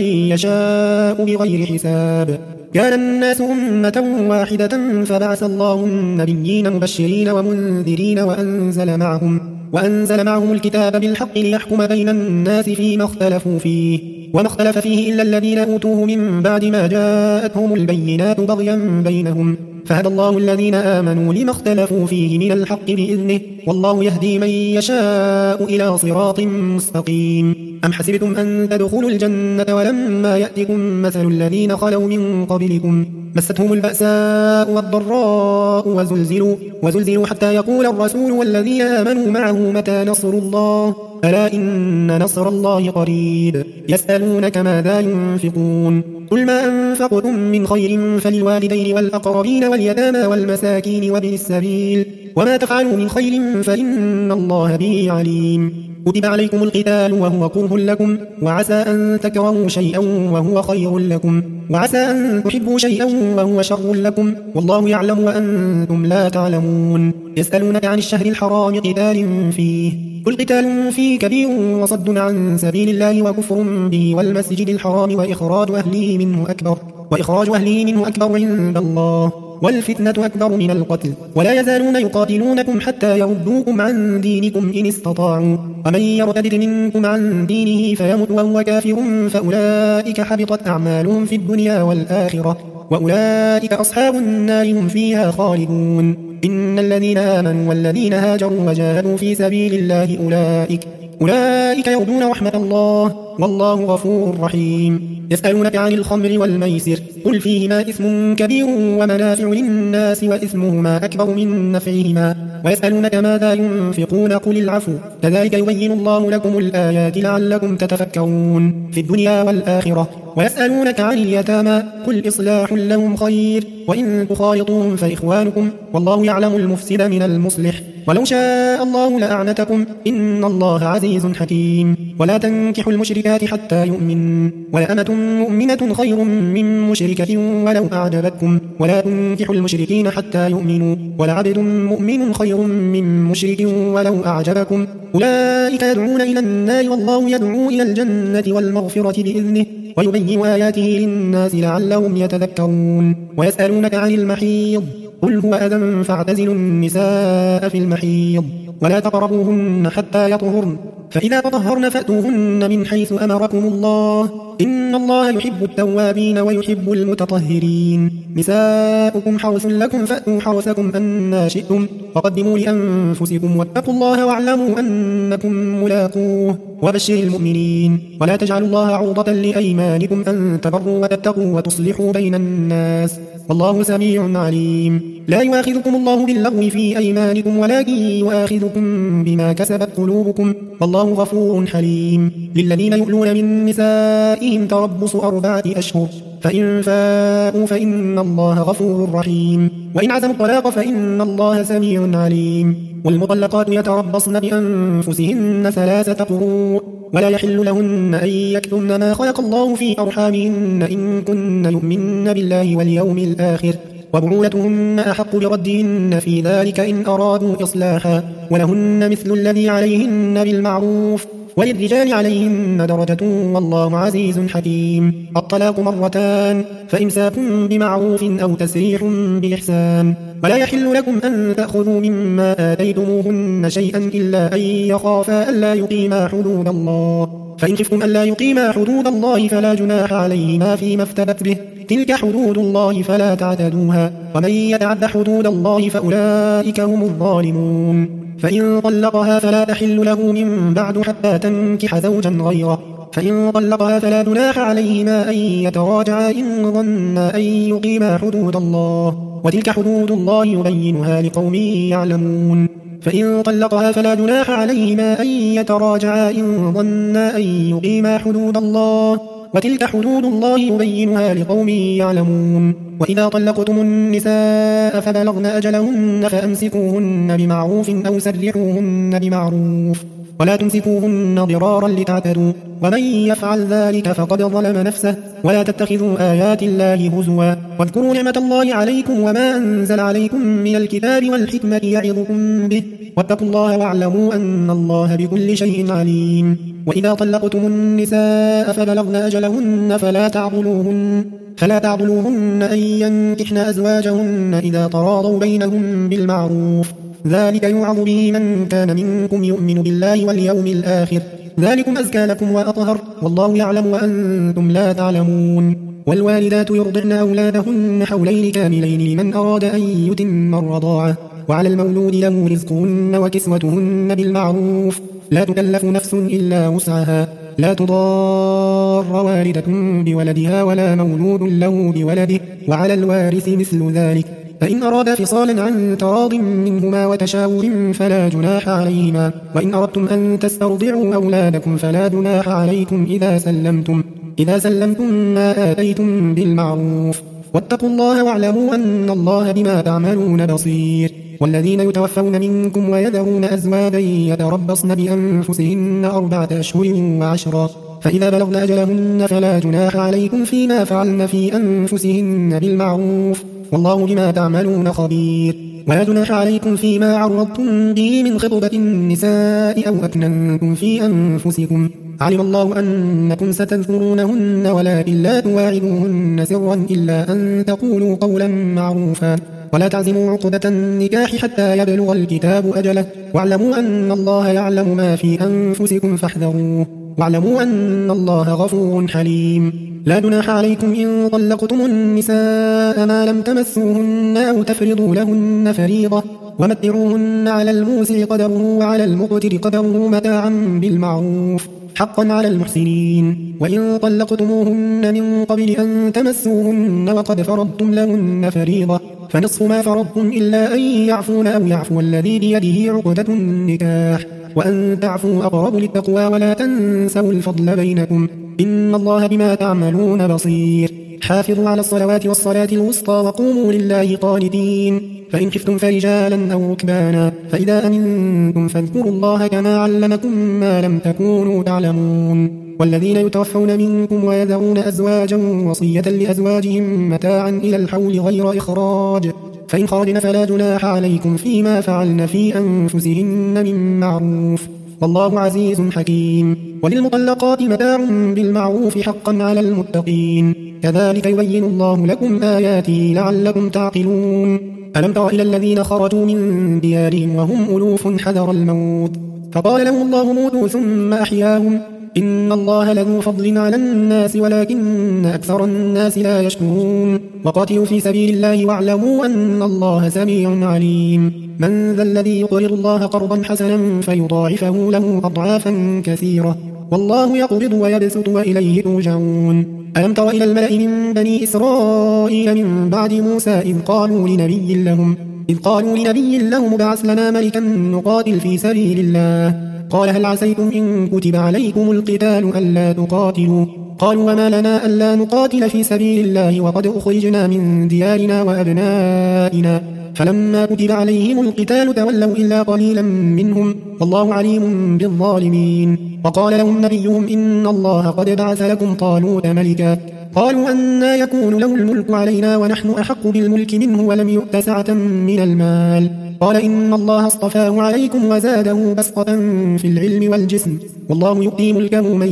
Speaker 1: يشاء بغير حساب كان الناس أمة واحدة فبعث الله النبيين مبشرين ومنذرين وأنزل معهم وأنزل معهم الكتاب بالحق ليحكم بين الناس فيما اختلفوا فيه وما اختلف فيه إلا الذين أوتوه من بعد ما جاءتهم البينات بغيا بينهم فهدى الله الذين آمنوا لما اختلفوا فيه من الحق بإذنه والله يهدي من يشاء إلى صراط مستقيم أم حسبتم أن تدخلوا الجنة ولما يأتكم مثل الذين خلوا من قبلكم مستهم البأساء والضراء وزلزلوا, وزلزلوا حتى يقول الرسول والذين آمنوا معه متى نصر الله ألا إن نصر الله قريب يسألونك ماذا ينفقون قل ما أنفقتم من خير فللوالدين والأقربين واليتامى والمساكين وابن السبيل وما تفعلوا من خير فإن الله به عليم كتب عليكم القتال وهو كره لكم وعسى أن تكرهوا شيئا وهو خير لكم وعسى أن تحبوا شيئا وهو شر لكم والله يعلم وأنتم لا تعلمون يسألونك عن الشهر الحرام قتال فيه قل قتال فيه كبير وصد عن سبيل الله وكفر به والمسجد الحرام وإخراج أهله منه أكبر وإخراج أهله منه أكبر عند الله والفتنة أكبر من القتل ولا يزالون يقاتلونكم حتى يردوكم عن دينكم إن استطاعوا ومن يرتد منكم عن دينه فيمت وهو كافر فأولئك حبطت أعمالهم في الدنيا والآخرة وأولئك أصحاب النار هم فيها خالدون إن الذين آمنوا والذين هاجروا وجاهدوا في سبيل الله أولئك أولئك يرجون رحمة الله والله غفور رحيم يسألونك عن الخمر والميسر قل فيهما إثم كبير ومنافع للناس وإثمهما أكبر من نفعهما ويسألونك ماذا ينفقون قل العفو كذلك يبين الله لكم الآيات لعلكم تتفكرون في الدنيا والآخرة ويسألونك عن اليتامى قل إصلاح لهم خير وإن تخالطوهم فإخوانكم والله يعلم المفسد من المصلح ولو شاء الله لأعنتكم إن الله عزيز حكيم ولا تنكحوا المشركات حتى يؤمن ولأمة مؤمنة خير من مشركة ولو أعجبتكم ولا تنكحوا المشركين حتى يؤمنوا ولعبد مؤمن خير من مشرك ولو أعجبكم أولئك يدعون إلى النار والله يدعو إلى الجنة والمغفرة بإذنه ويبين آياته للناس لعلهم يتذكرون ويسألونك عن المحيض قل هو أذى فاعتزلوا النساء في المحيض ولا تقربوهن حتى يطهرن فإذا تطهرن فأتوهن من حيث أمركم الله إن الله يحب التوابين ويحب المتطهرين نساؤكم حرث لكم فأتوا حرثكم أن شئتم وقدموا لأنفسكم واتقوا الله واعلموا أنكم ملاقوه وبشر المؤمنين. ولا تجعلوا الله عرضة لأيمانكم أن تبروا وتتقوا وتصلحوا بين الناس والله سميع عليم. لا يؤاخذكم الله باللغو في أيمانكم ولكن يؤاخذكم بما كسبت قلوبكم والله غفور حليم. للذين يؤلون من نسائهم تربص أربعة أشهر فإن فاءوا فإن الله غفور رحيم. وإن عزموا الطلاق فإن الله سميع عليم. والمطلقات يتربصن بأنفسهن ثلاثة قروء ولا يحل لهن أن يكتمن ما خلق الله في أرحامهن إن كن يؤمن بالله واليوم الآخر وبعولتهن أحق بردهن في ذلك إن أرادوا إصلاحا ولهن مثل الذي عليهن بالمعروف وللرجال عليهن درجة والله عزيز حكيم. الطلاق مرتان فإمساك بمعروف أو تسريح بإحسان. ولا يحل لكم أن تأخذوا مما آتيتموهن شيئا إلا أن يخافا ألا يقيما حدود الله فإن خفتم ألا يقيما حدود الله فلا جناح عليهما فيما افتدت به تلك حدود الله فلا تعتدوها ومن يتعد حدود الله فأولئك هم الظالمون. فإن طلقها فلا تحل له من بعد حتى تنكح زوجا غيره فإن طلقها فلا جناح عليهما أن يتراجعا إن ظنا أن يقيما حدود الله وتلك حدود الله يبينها لقوم يعلمون. فإن طلقها فلا جناح عليهما أن يتراجعا إن ظنا أن يقيما حدود الله وتلك حدود الله يبينها لقوم يعلمون. وإذا طلقتم النساء فبلغن أجلهن فأمسكوهن بمعروف أو سرحوهن بمعروف ولا تمسكوهن ضرارا لتعتدوا ومن يفعل ذلك فقد ظلم نفسه. ولا تتخذوا آيات الله هزوا واذكروا نعمة الله عليكم وما أنزل عليكم من الكتاب والحكمة يعظكم به واتقوا الله واعلموا أن الله بكل شيء عليم. وإذا طلقتم النساء فبلغن أجلهن فلا تعضلوهن فلا تعضلوهن أن ينكحن أزواجهن إذا تراضوا بينهم بالمعروف ذلك يوعظ به من كان منكم يؤمن بالله واليوم الآخر ذلكم أزكى لكم وأطهر والله يعلم وأنتم لا تعلمون. والوالدات يرضعن أولادهن حولين كاملين لمن أراد أن يتم الرضاعة وعلى المولود له رزقهن وكسوتهن بالمعروف لا تكلف نفس إلا وسعها لا تضار والدة بولدها ولا مولود له بولده وعلى الوارث مثل ذلك فإن أرادا فصالا عن تراض منهما وتشاور فلا جناح عليهما. وإن أردتم أن تسترضعوا أولادكم فلا جناح عليكم إذا سلمتم إذا سلمتم ما آتيتم بالمعروف واتقوا الله واعلموا أن الله بما تعملون بصير. والذين يتوفون منكم ويذرون أزواجا يتربصن بأنفسهن أربعة أشهر وعشرا فإذا بلغن أجلهن فلا جناح عليكم فيما فعلن في أنفسهن بالمعروف والله بما تعملون خبير. ولا جناح عليكم فيما عرضتم به من خطبة النساء أو أكننتم في أنفسكم علم الله أنكم ستذكرونهن ولكن لا تواعدوهن سرا إلا أن تقولوا قولا معروفا ولا تعزموا عقدة النكاح حتى يبلغ الكتاب أجله واعلموا أن الله يعلم ما في أنفسكم فاحذروه واعلموا أن الله غفور حليم. لا جناح عليكم إن طلقتم النساء ما لم تمسوهن أو تفرضوا لهن فريضة ومتعوهن على الموسع قدره وعلى المقتر قدره متاعا بالمعروف حقا على المحسنين. وإن طلقتموهن من قبل أن تمسوهن وقد فرضتم لهن فريضة فنصف ما فرضتم إلا أن يعفون أو يعفو الذي بيده عقدة النكاح وأن تعفوا أقرب للتقوى ولا تنسوا الفضل بينكم إن الله بما تعملون بصير. حافظوا على الصلوات والصلاة الوسطى وقوموا لله قانتين فإن خفتم فرجالا أو ركبانا فإذا أمنتم فاذكروا الله كما علمكم ما لم تكونوا تعلمون. والذين يتوفون منكم ويذرون أزواجا وصية لأزواجهم متاعا إلى الحول غير إخراج فإن خرجن فلا جناح عليكم فيما فعلن في أنفسهن من معروف والله عزيز حكيم. وللمطلقات متاع بالمعروف حقا على المتقين كذلك يبين الله لكم آياته لعلكم تعقلون. ألم تر إلى الذين خرجوا من ديارهم وهم ألوف حذر الموت فقال لهم الله موتوا ثم أحياهم إن الله لذو فضل على الناس ولكن أكثر الناس لا يشكرون. وقاتلوا في سبيل الله واعلموا أن الله سميع عليم. من ذا الذي يقرض الله قرضا حسنا فيضاعفه له أضعافا كثيرة والله يقبض ويبسط وإليه ترجعون. ألم تر إلى الملأ من بني إسرائيل من بعد موسى إذ قالوا لنبي لهم إذ قالوا لنبي لهم ابعث لنا ملكا نقاتل في سبيل الله قال هل عسيتم إن كتب عليكم القتال ألا تقاتلوا قالوا وما لنا ألا نقاتل في سبيل الله وقد أخرجنا من ديارنا وأبنائنا فلما كتب عليهم القتال تولوا إلا قليلا منهم والله عليم بالظالمين. وقال لهم نبيهم إن الله قد بعث لكم طالوت ملكا قالوا أنى يكون له الملك علينا ونحن أحق بالملك منه ولم يؤت سعة من المال قال إن الله اصطفاه عليكم وزاده بسطة في العلم والجسم والله يؤتي ملكه من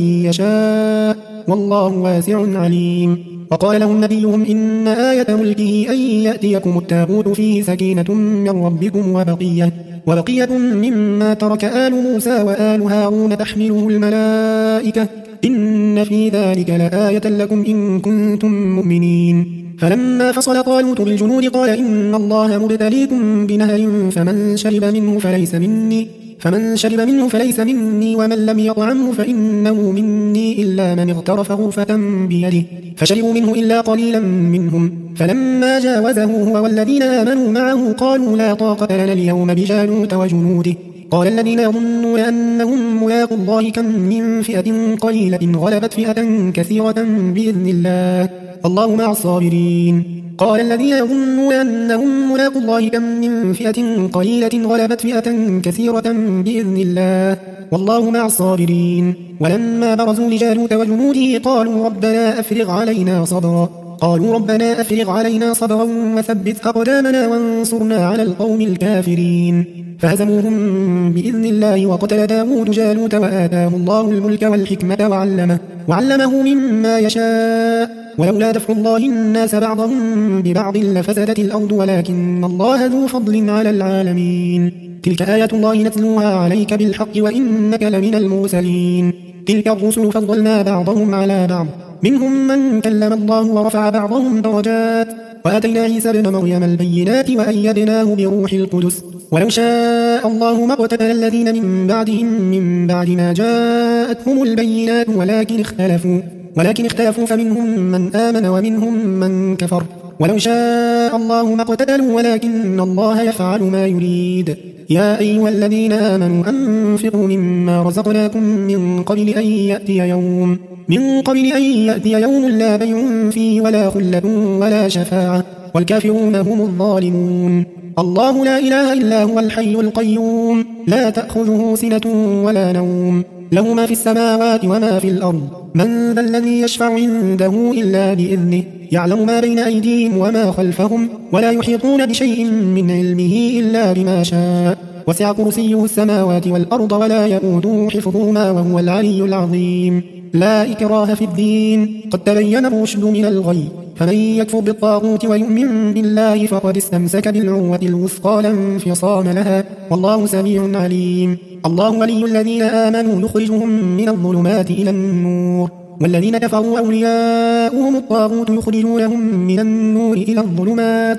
Speaker 1: يشاء والله واسع عليم. وقال لهم نبيهم إن آية ملكه أن يأتيكم التابوت فيه سكينة من ربكم وبقية, وبقية مما ترك آل موسى وآل هارون تحمله الملائكة إن في ذلك لآية لكم إن كنتم مؤمنين. فلما فصل طالوت بالجنود قال إن الله مبتليكم بنهر فمن شرب منه فليس مني فمن شرب منه فليس مني ومن لم يطعمه فإنه مني إلا من اغترف غرفة بيده فشربوا منه إلا قليلا منهم. فلما جاوزه هو والذين آمنوا معه قالوا لا طاقة لنا اليوم بجالوت وجنوده قال الذين يظنون أنهم ملاقو الله كم من فئة قليلة غلبت فئة كثيرة بإذن الله والله مع الصابرين. قال الذين يظنون أنهم ملاقو الله كم من فئة قليلة غلبت فئة كثيرة بإذن الله والله مع الصابرين. ولما برزوا لجالوت وجنوده قالوا ربنا أفرغ علينا صبرا قالوا ربنا أفرغ علينا صبرا وثبت أقدامنا وانصرنا على القوم الكافرين. فهزموهم بإذن الله وقتل داود جالوت وآتاه الله الملك والحكمة وعلمه, وعلمه مما يشاء ولولا دفع الله الناس بعضهم ببعض لفسدت الأرض ولكن الله ذو فضل على العالمين. تلك آيات الله نتلوها عليك بالحق وإنك لمن المرسلين. تلك الرسل فضلنا بعضهم على بعض منهم من كلم الله ورفع بعضهم درجات وآتينا عيسى ابن مريم البينات وأيدناه بروح القدس ولو شاء الله ما اقتتل الذين من بعدهم من بعد ما جاءتهم البينات ولكن اختلفوا ولكن اختلفوا فمنهم من آمن ومنهم من كفر ولو شاء الله ما اقتتلوا ولكن الله يفعل ما يريد. يا أيها الذين آمنوا أنفقوا مما رزقناكم من قبل أن يأتي يوم من قبل أن يأتي يوم لا بيع فيه ولا خلة ولا شفاعة والكافرون هم الظالمون. الله لا إله إلا هو الحي القيوم لا تأخذه سنة ولا نوم له ما في السماوات وما في الأرض من ذا الذي يشفع عنده إلا بإذنه يعلم ما بين أيديهم وما خلفهم ولا يحيطون بشيء من علمه إلا بما شاء وسع كرسيه السماوات والأرض ولا يؤوده حفظهما وهو العلي العظيم. لا إكراه في الدين قد تبين الرشد من الغي فمن يكفر بالطاغوت ويؤمن بالله فقد استمسك بالعروة الوثقى لا انفصام لها والله سميع عليم. الله ولي الذين آمنوا يخرجهم من الظلمات إلى النور والذين كفروا أولياؤهم الطاغوت يخرجونهم من النور إلى الظلمات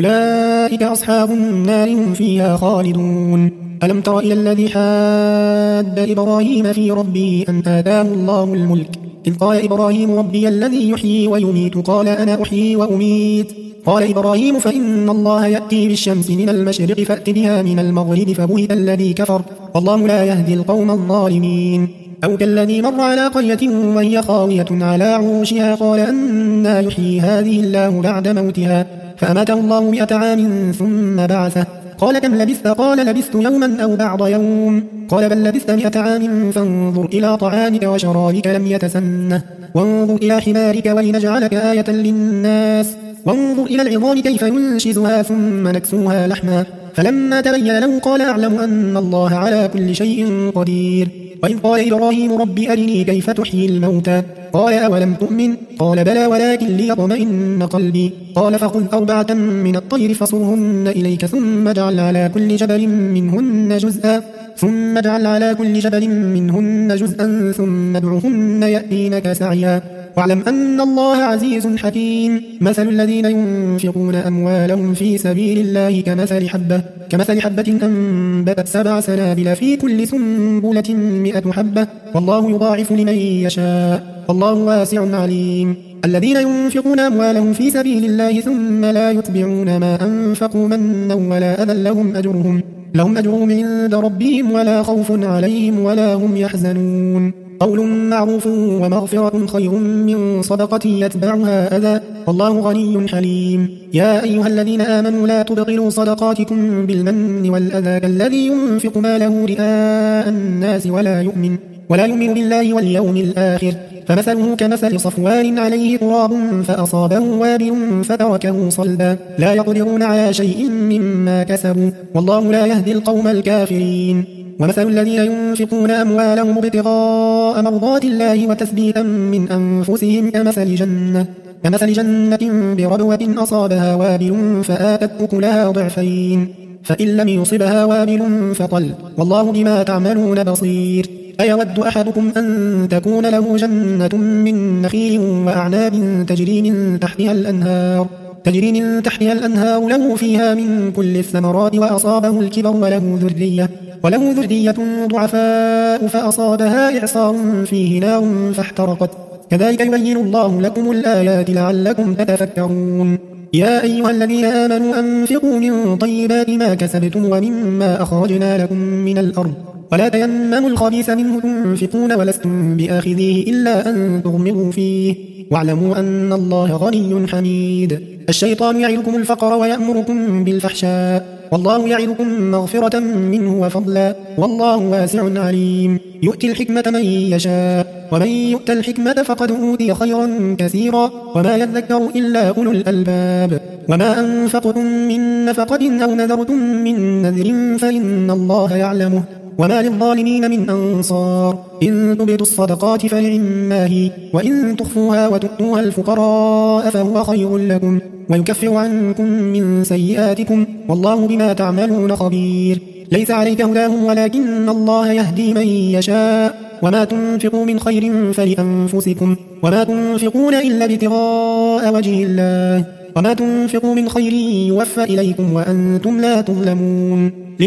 Speaker 1: أولئك أصحاب النار هم فيها خالدون. ألم تر إلى الذي حاد إبراهيم في ربه أن آتاه الله الملك إذ قال إبراهيم ربي الذي يحيي ويميت قال أنا أحيي وأميت قال إبراهيم فإن الله يأتي بالشمس من المشرق فأت بها من المغرب فبهت الذي كفر والله لا يهدي القوم الظالمين. أو كالذي مر على قرية وهي خاوية على عروشها قال أنى يحيي هذه الله بعد موتها فأماته الله مئة عام ثم بعثه قال كم لبثت قال لبثت يوما أو بعض يوم قال بل لبثت مئة عام فانظر إلى طعامك وشرابك لم يتسنه وانظر إلى حمارك ولنجعلك آية للناس وانظر إلى العظام كيف ننشزها ثم نكسوها لحما فلما تبين له قال أعلم أن الله على كل شيء قدير. وإذ قال إبراهيم رب أرني كيف تحيي الموتى قال أولم تؤمن قال بلى ولكن ليطمئن قلبي قال فخذ أربعة من الطير فصرهن إليك ثم اجعل على كل جبل منهن جزءا ثم اجعل على كل جبل منهن جزءا ثم ادعهن يأتينك سعيا واعلم أن الله عزيز حكيم. مثل الذين ينفقون أموالهم في سبيل الله كمثل حبة كمثل حبة أنبتت سبع سنابل في كل سنبلة مئة حبة والله يضاعف لمن يشاء والله واسع عليم. الذين ينفقون أموالهم في سبيل الله ثم لا يتبعون ما أنفقوا منا ولا أذى لهم أجرهم لهم أجرهم عند ربهم ولا خوف عليهم ولا هم يحزنون. قول معروف ومغفرة خير من صدقة يتبعها أذى والله غني حليم. يا أيها الذين آمنوا لا تبطلوا صدقاتكم بالمن والأذى كالذي ينفق ماله رئاء الناس ولا يؤمن ولا يؤمن بالله واليوم الآخر فمثله كمثل صفوان عليه تراب فأصابه وابل فتركه صلبا لا يقدرون على شيء مما كسبوا والله لا يهدي القوم الكافرين. ومثل الذين ينفقون أموالهم ابتغاء مرضات الله وتثبيتا من أنفسهم كمثل جنة كمثل جنة بربوة أصابها وابل فآتت أكلها ضعفين فإن لم يصبها وابل فطل والله بما تعملون بصير. أيود أحدكم أن تكون له جنة من نخيل وأعناب تجري من تحتها الأنهار تجري من تحتها الأنهار له فيها من كل الثمرات وأصابه الكبر وله ذرية وله ذرية ضعفاء فأصابها إعصار فيه نار فاحترقت كذلك يبين الله لكم الآيات لعلكم تتفكرون. يا أيها الذين آمنوا أنفقوا من طيبات ما كسبتم ومما أخرجنا لكم من الأرض ولا تيمموا الخبيث منه تنفقون ولستم بآخذيه إلا أن تغمضوا فيه واعلموا أن الله غني حميد. الشيطان يعدكم الفقر ويأمركم بالفحشاء والله يعدكم مغفرة منه وفضلا والله واسع عليم. يؤتي الحكمة من يشاء ومن يؤت الحكمة فقد أوتي خيرا كثيرا وما يذكر إلا أولو الألباب. وما أنفقتم من نفقة أو نذرتم من نذر فإن الله يعلمه وما للظالمين من أنصار. إن تبدوا الصدقات فنعما هي وإن تخفوها وتؤتوها الفقراء فهو خير لكم ويكفر عنكم من سيئاتكم والله بما تعملون خبير. ليس عليك هداهم ولكن الله يهدي من يشاء وما تنفقوا من خير فلأنفسكم وما تنفقون إلا ابتغاء وجه الله وما تنفقوا من خير يوفى إليكم وأنتم لا تظلمون.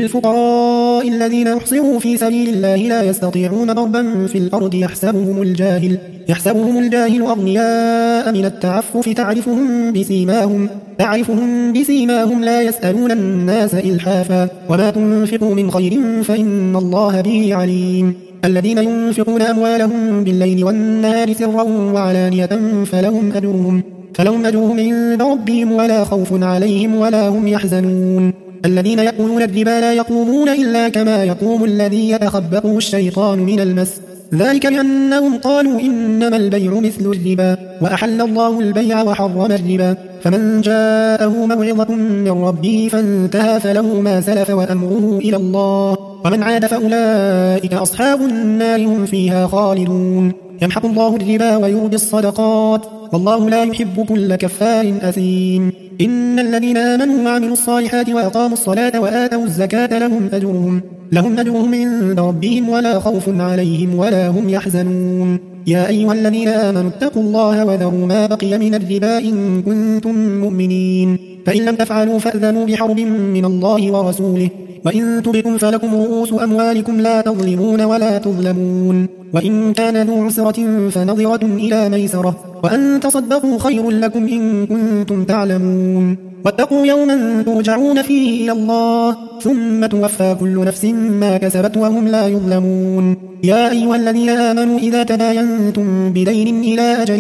Speaker 1: للفقراء الذين أحصروا في سبيل الله لا يستطيعون ضربا في الأرض يحسبهم الجاهل يحسبهم الجاهل أغنياء من التعفف تعرفهم بسيماهم تعرفهم بسيماهم لا يسألون الناس إلحافا وما تنفقوا من خير فإن الله به عليم. الذين ينفقون أموالهم بالليل والنهار سرا وعلانية فلهم أجرهم فلهم أجرهم عند ربهم ولا خوف عليهم ولا هم يحزنون. الذين يأكلون الربا لا يقومون إلا كما يقوم الذي يتخبطه الشيطان من المس ذلك بأنهم قالوا إنما البيع مثل الربا وأحل الله البيع وحرم الربا فمن جاءه موعظة من ربه فانتهى فله ما سلف وأمره إلى الله ومن عاد فأولئك أصحاب النار هم فيها خالدون. يمحق الله الربا ويربي الصدقات والله لا يحب كل كفار أثيم. إن الذين آمنوا وعملوا الصالحات وأقاموا الصلاة وآتوا الزكاة لهم أجرهم لهم أجرهم عند ربهم ولا خوف عليهم ولا هم يحزنون. يا أيها الذين آمنوا اتقوا الله وذروا ما بقي من الربا إن كنتم مؤمنين فإن لم تفعلوا فأذنوا بحرب من الله ورسوله وإن تبتم فلكم رؤوس أموالكم لا تظلمون ولا تظلمون وإن كان ذو عسرة فنظرة إلى ميسرة وأن تصدقوا خير لكم إن كنتم تعلمون. واتقوا يوما ترجعون فيه إلى الله ثم توفى كل نفس ما كسبت وهم لا يظلمون. يا أيها الذين آمنوا إذا تداينتم بدين إلى أجل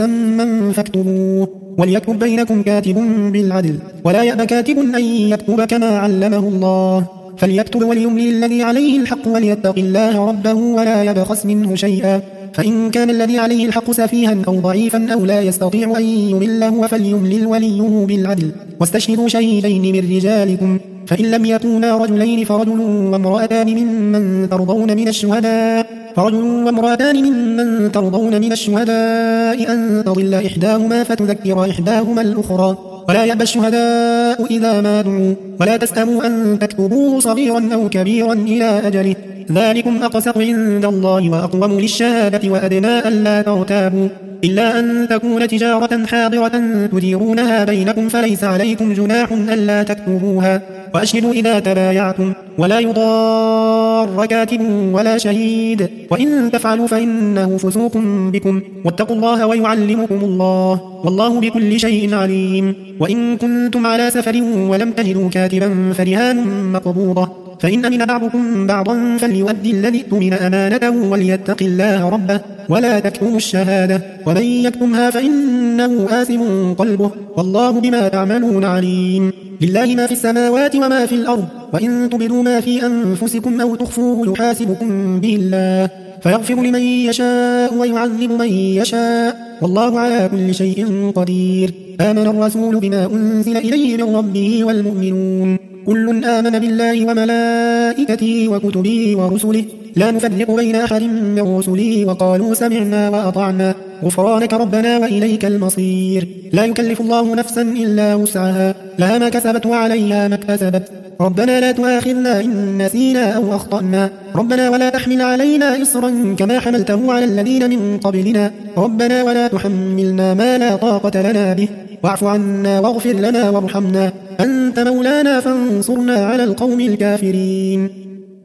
Speaker 1: مسمى فاكتبوه وليكتب بينكم كاتب بالعدل ولا يأب كاتب أن يكتب كما علمه الله فليكتب وليملي الذي عليه الحق وليتق الله ربه ولا يبخس منه شيئا فإن كان الذي عليه الحق سفيها أو ضعيفا أو لا يستطيع أن يمله فليملل وليه بالعدل واستشهدوا شهيدين من رجالكم فإن لم يكونا رجلين فرجل وامرأتان ممن ترضون من الشهداء فرجل وامرأتان ممن ترضون من الشهداء أن تضل إحداهما فتذكر إحداهما الأخرى ولا يأبى الشهداء إذا ما دعوا ولا تسأموا أن تكتبوه صغيرا أو كبيرا إلى أجله ذلكم أقسط عند الله وأقوم للشهادة وأدنى ألا ترتابوا إلا أن تكون تجارة حاضرة تديرونها بينكم فليس عليكم جناح ألا تكتبوها وأشهدوا إذا تبايعتم ولا يضار كاتب ولا شهيد وإن تفعلوا فإنه فسوق بكم واتقوا الله ويعلمكم الله والله بكل شيء عليم. وإن كنتم على سفر ولم تجدوا كاتبا فرهان مقبوضة فإن أمن بعضكم بعضا فليؤدي الذي اؤتمن أمانته وليتق الله ربه ولا تكتموا الشهادة ومن يكتمها فإنه آثم قلبه والله بما تعملون عليم. لله ما في السماوات وما في الأرض وإن تبدوا ما في أنفسكم أو تخفوه يحاسبكم به الله فيغفر لمن يشاء ويعذب من يشاء والله على كل شيء قدير. آمن الرسول بما أنزل إليه من ربه والمؤمنون كل آمن بالله وملائكته وكتبه ورسله لا نفرق بين أحد من رسله وقالوا سمعنا وأطعنا غفرانك ربنا وإليك المصير. لا يكلف الله نفسا إلا وسعها لها ما كسبت وعليها ما اكتسبت ربنا لا تؤاخذنا إن نسينا أو أخطأنا ربنا ولا تحمل علينا إصرا كما حملته على الذين من قبلنا ربنا ولا تحملنا ما لا طاقة لنا به واعف عنا واغفر لنا وارحمنا أنت مولانا فانصرنا على القوم الكافرين.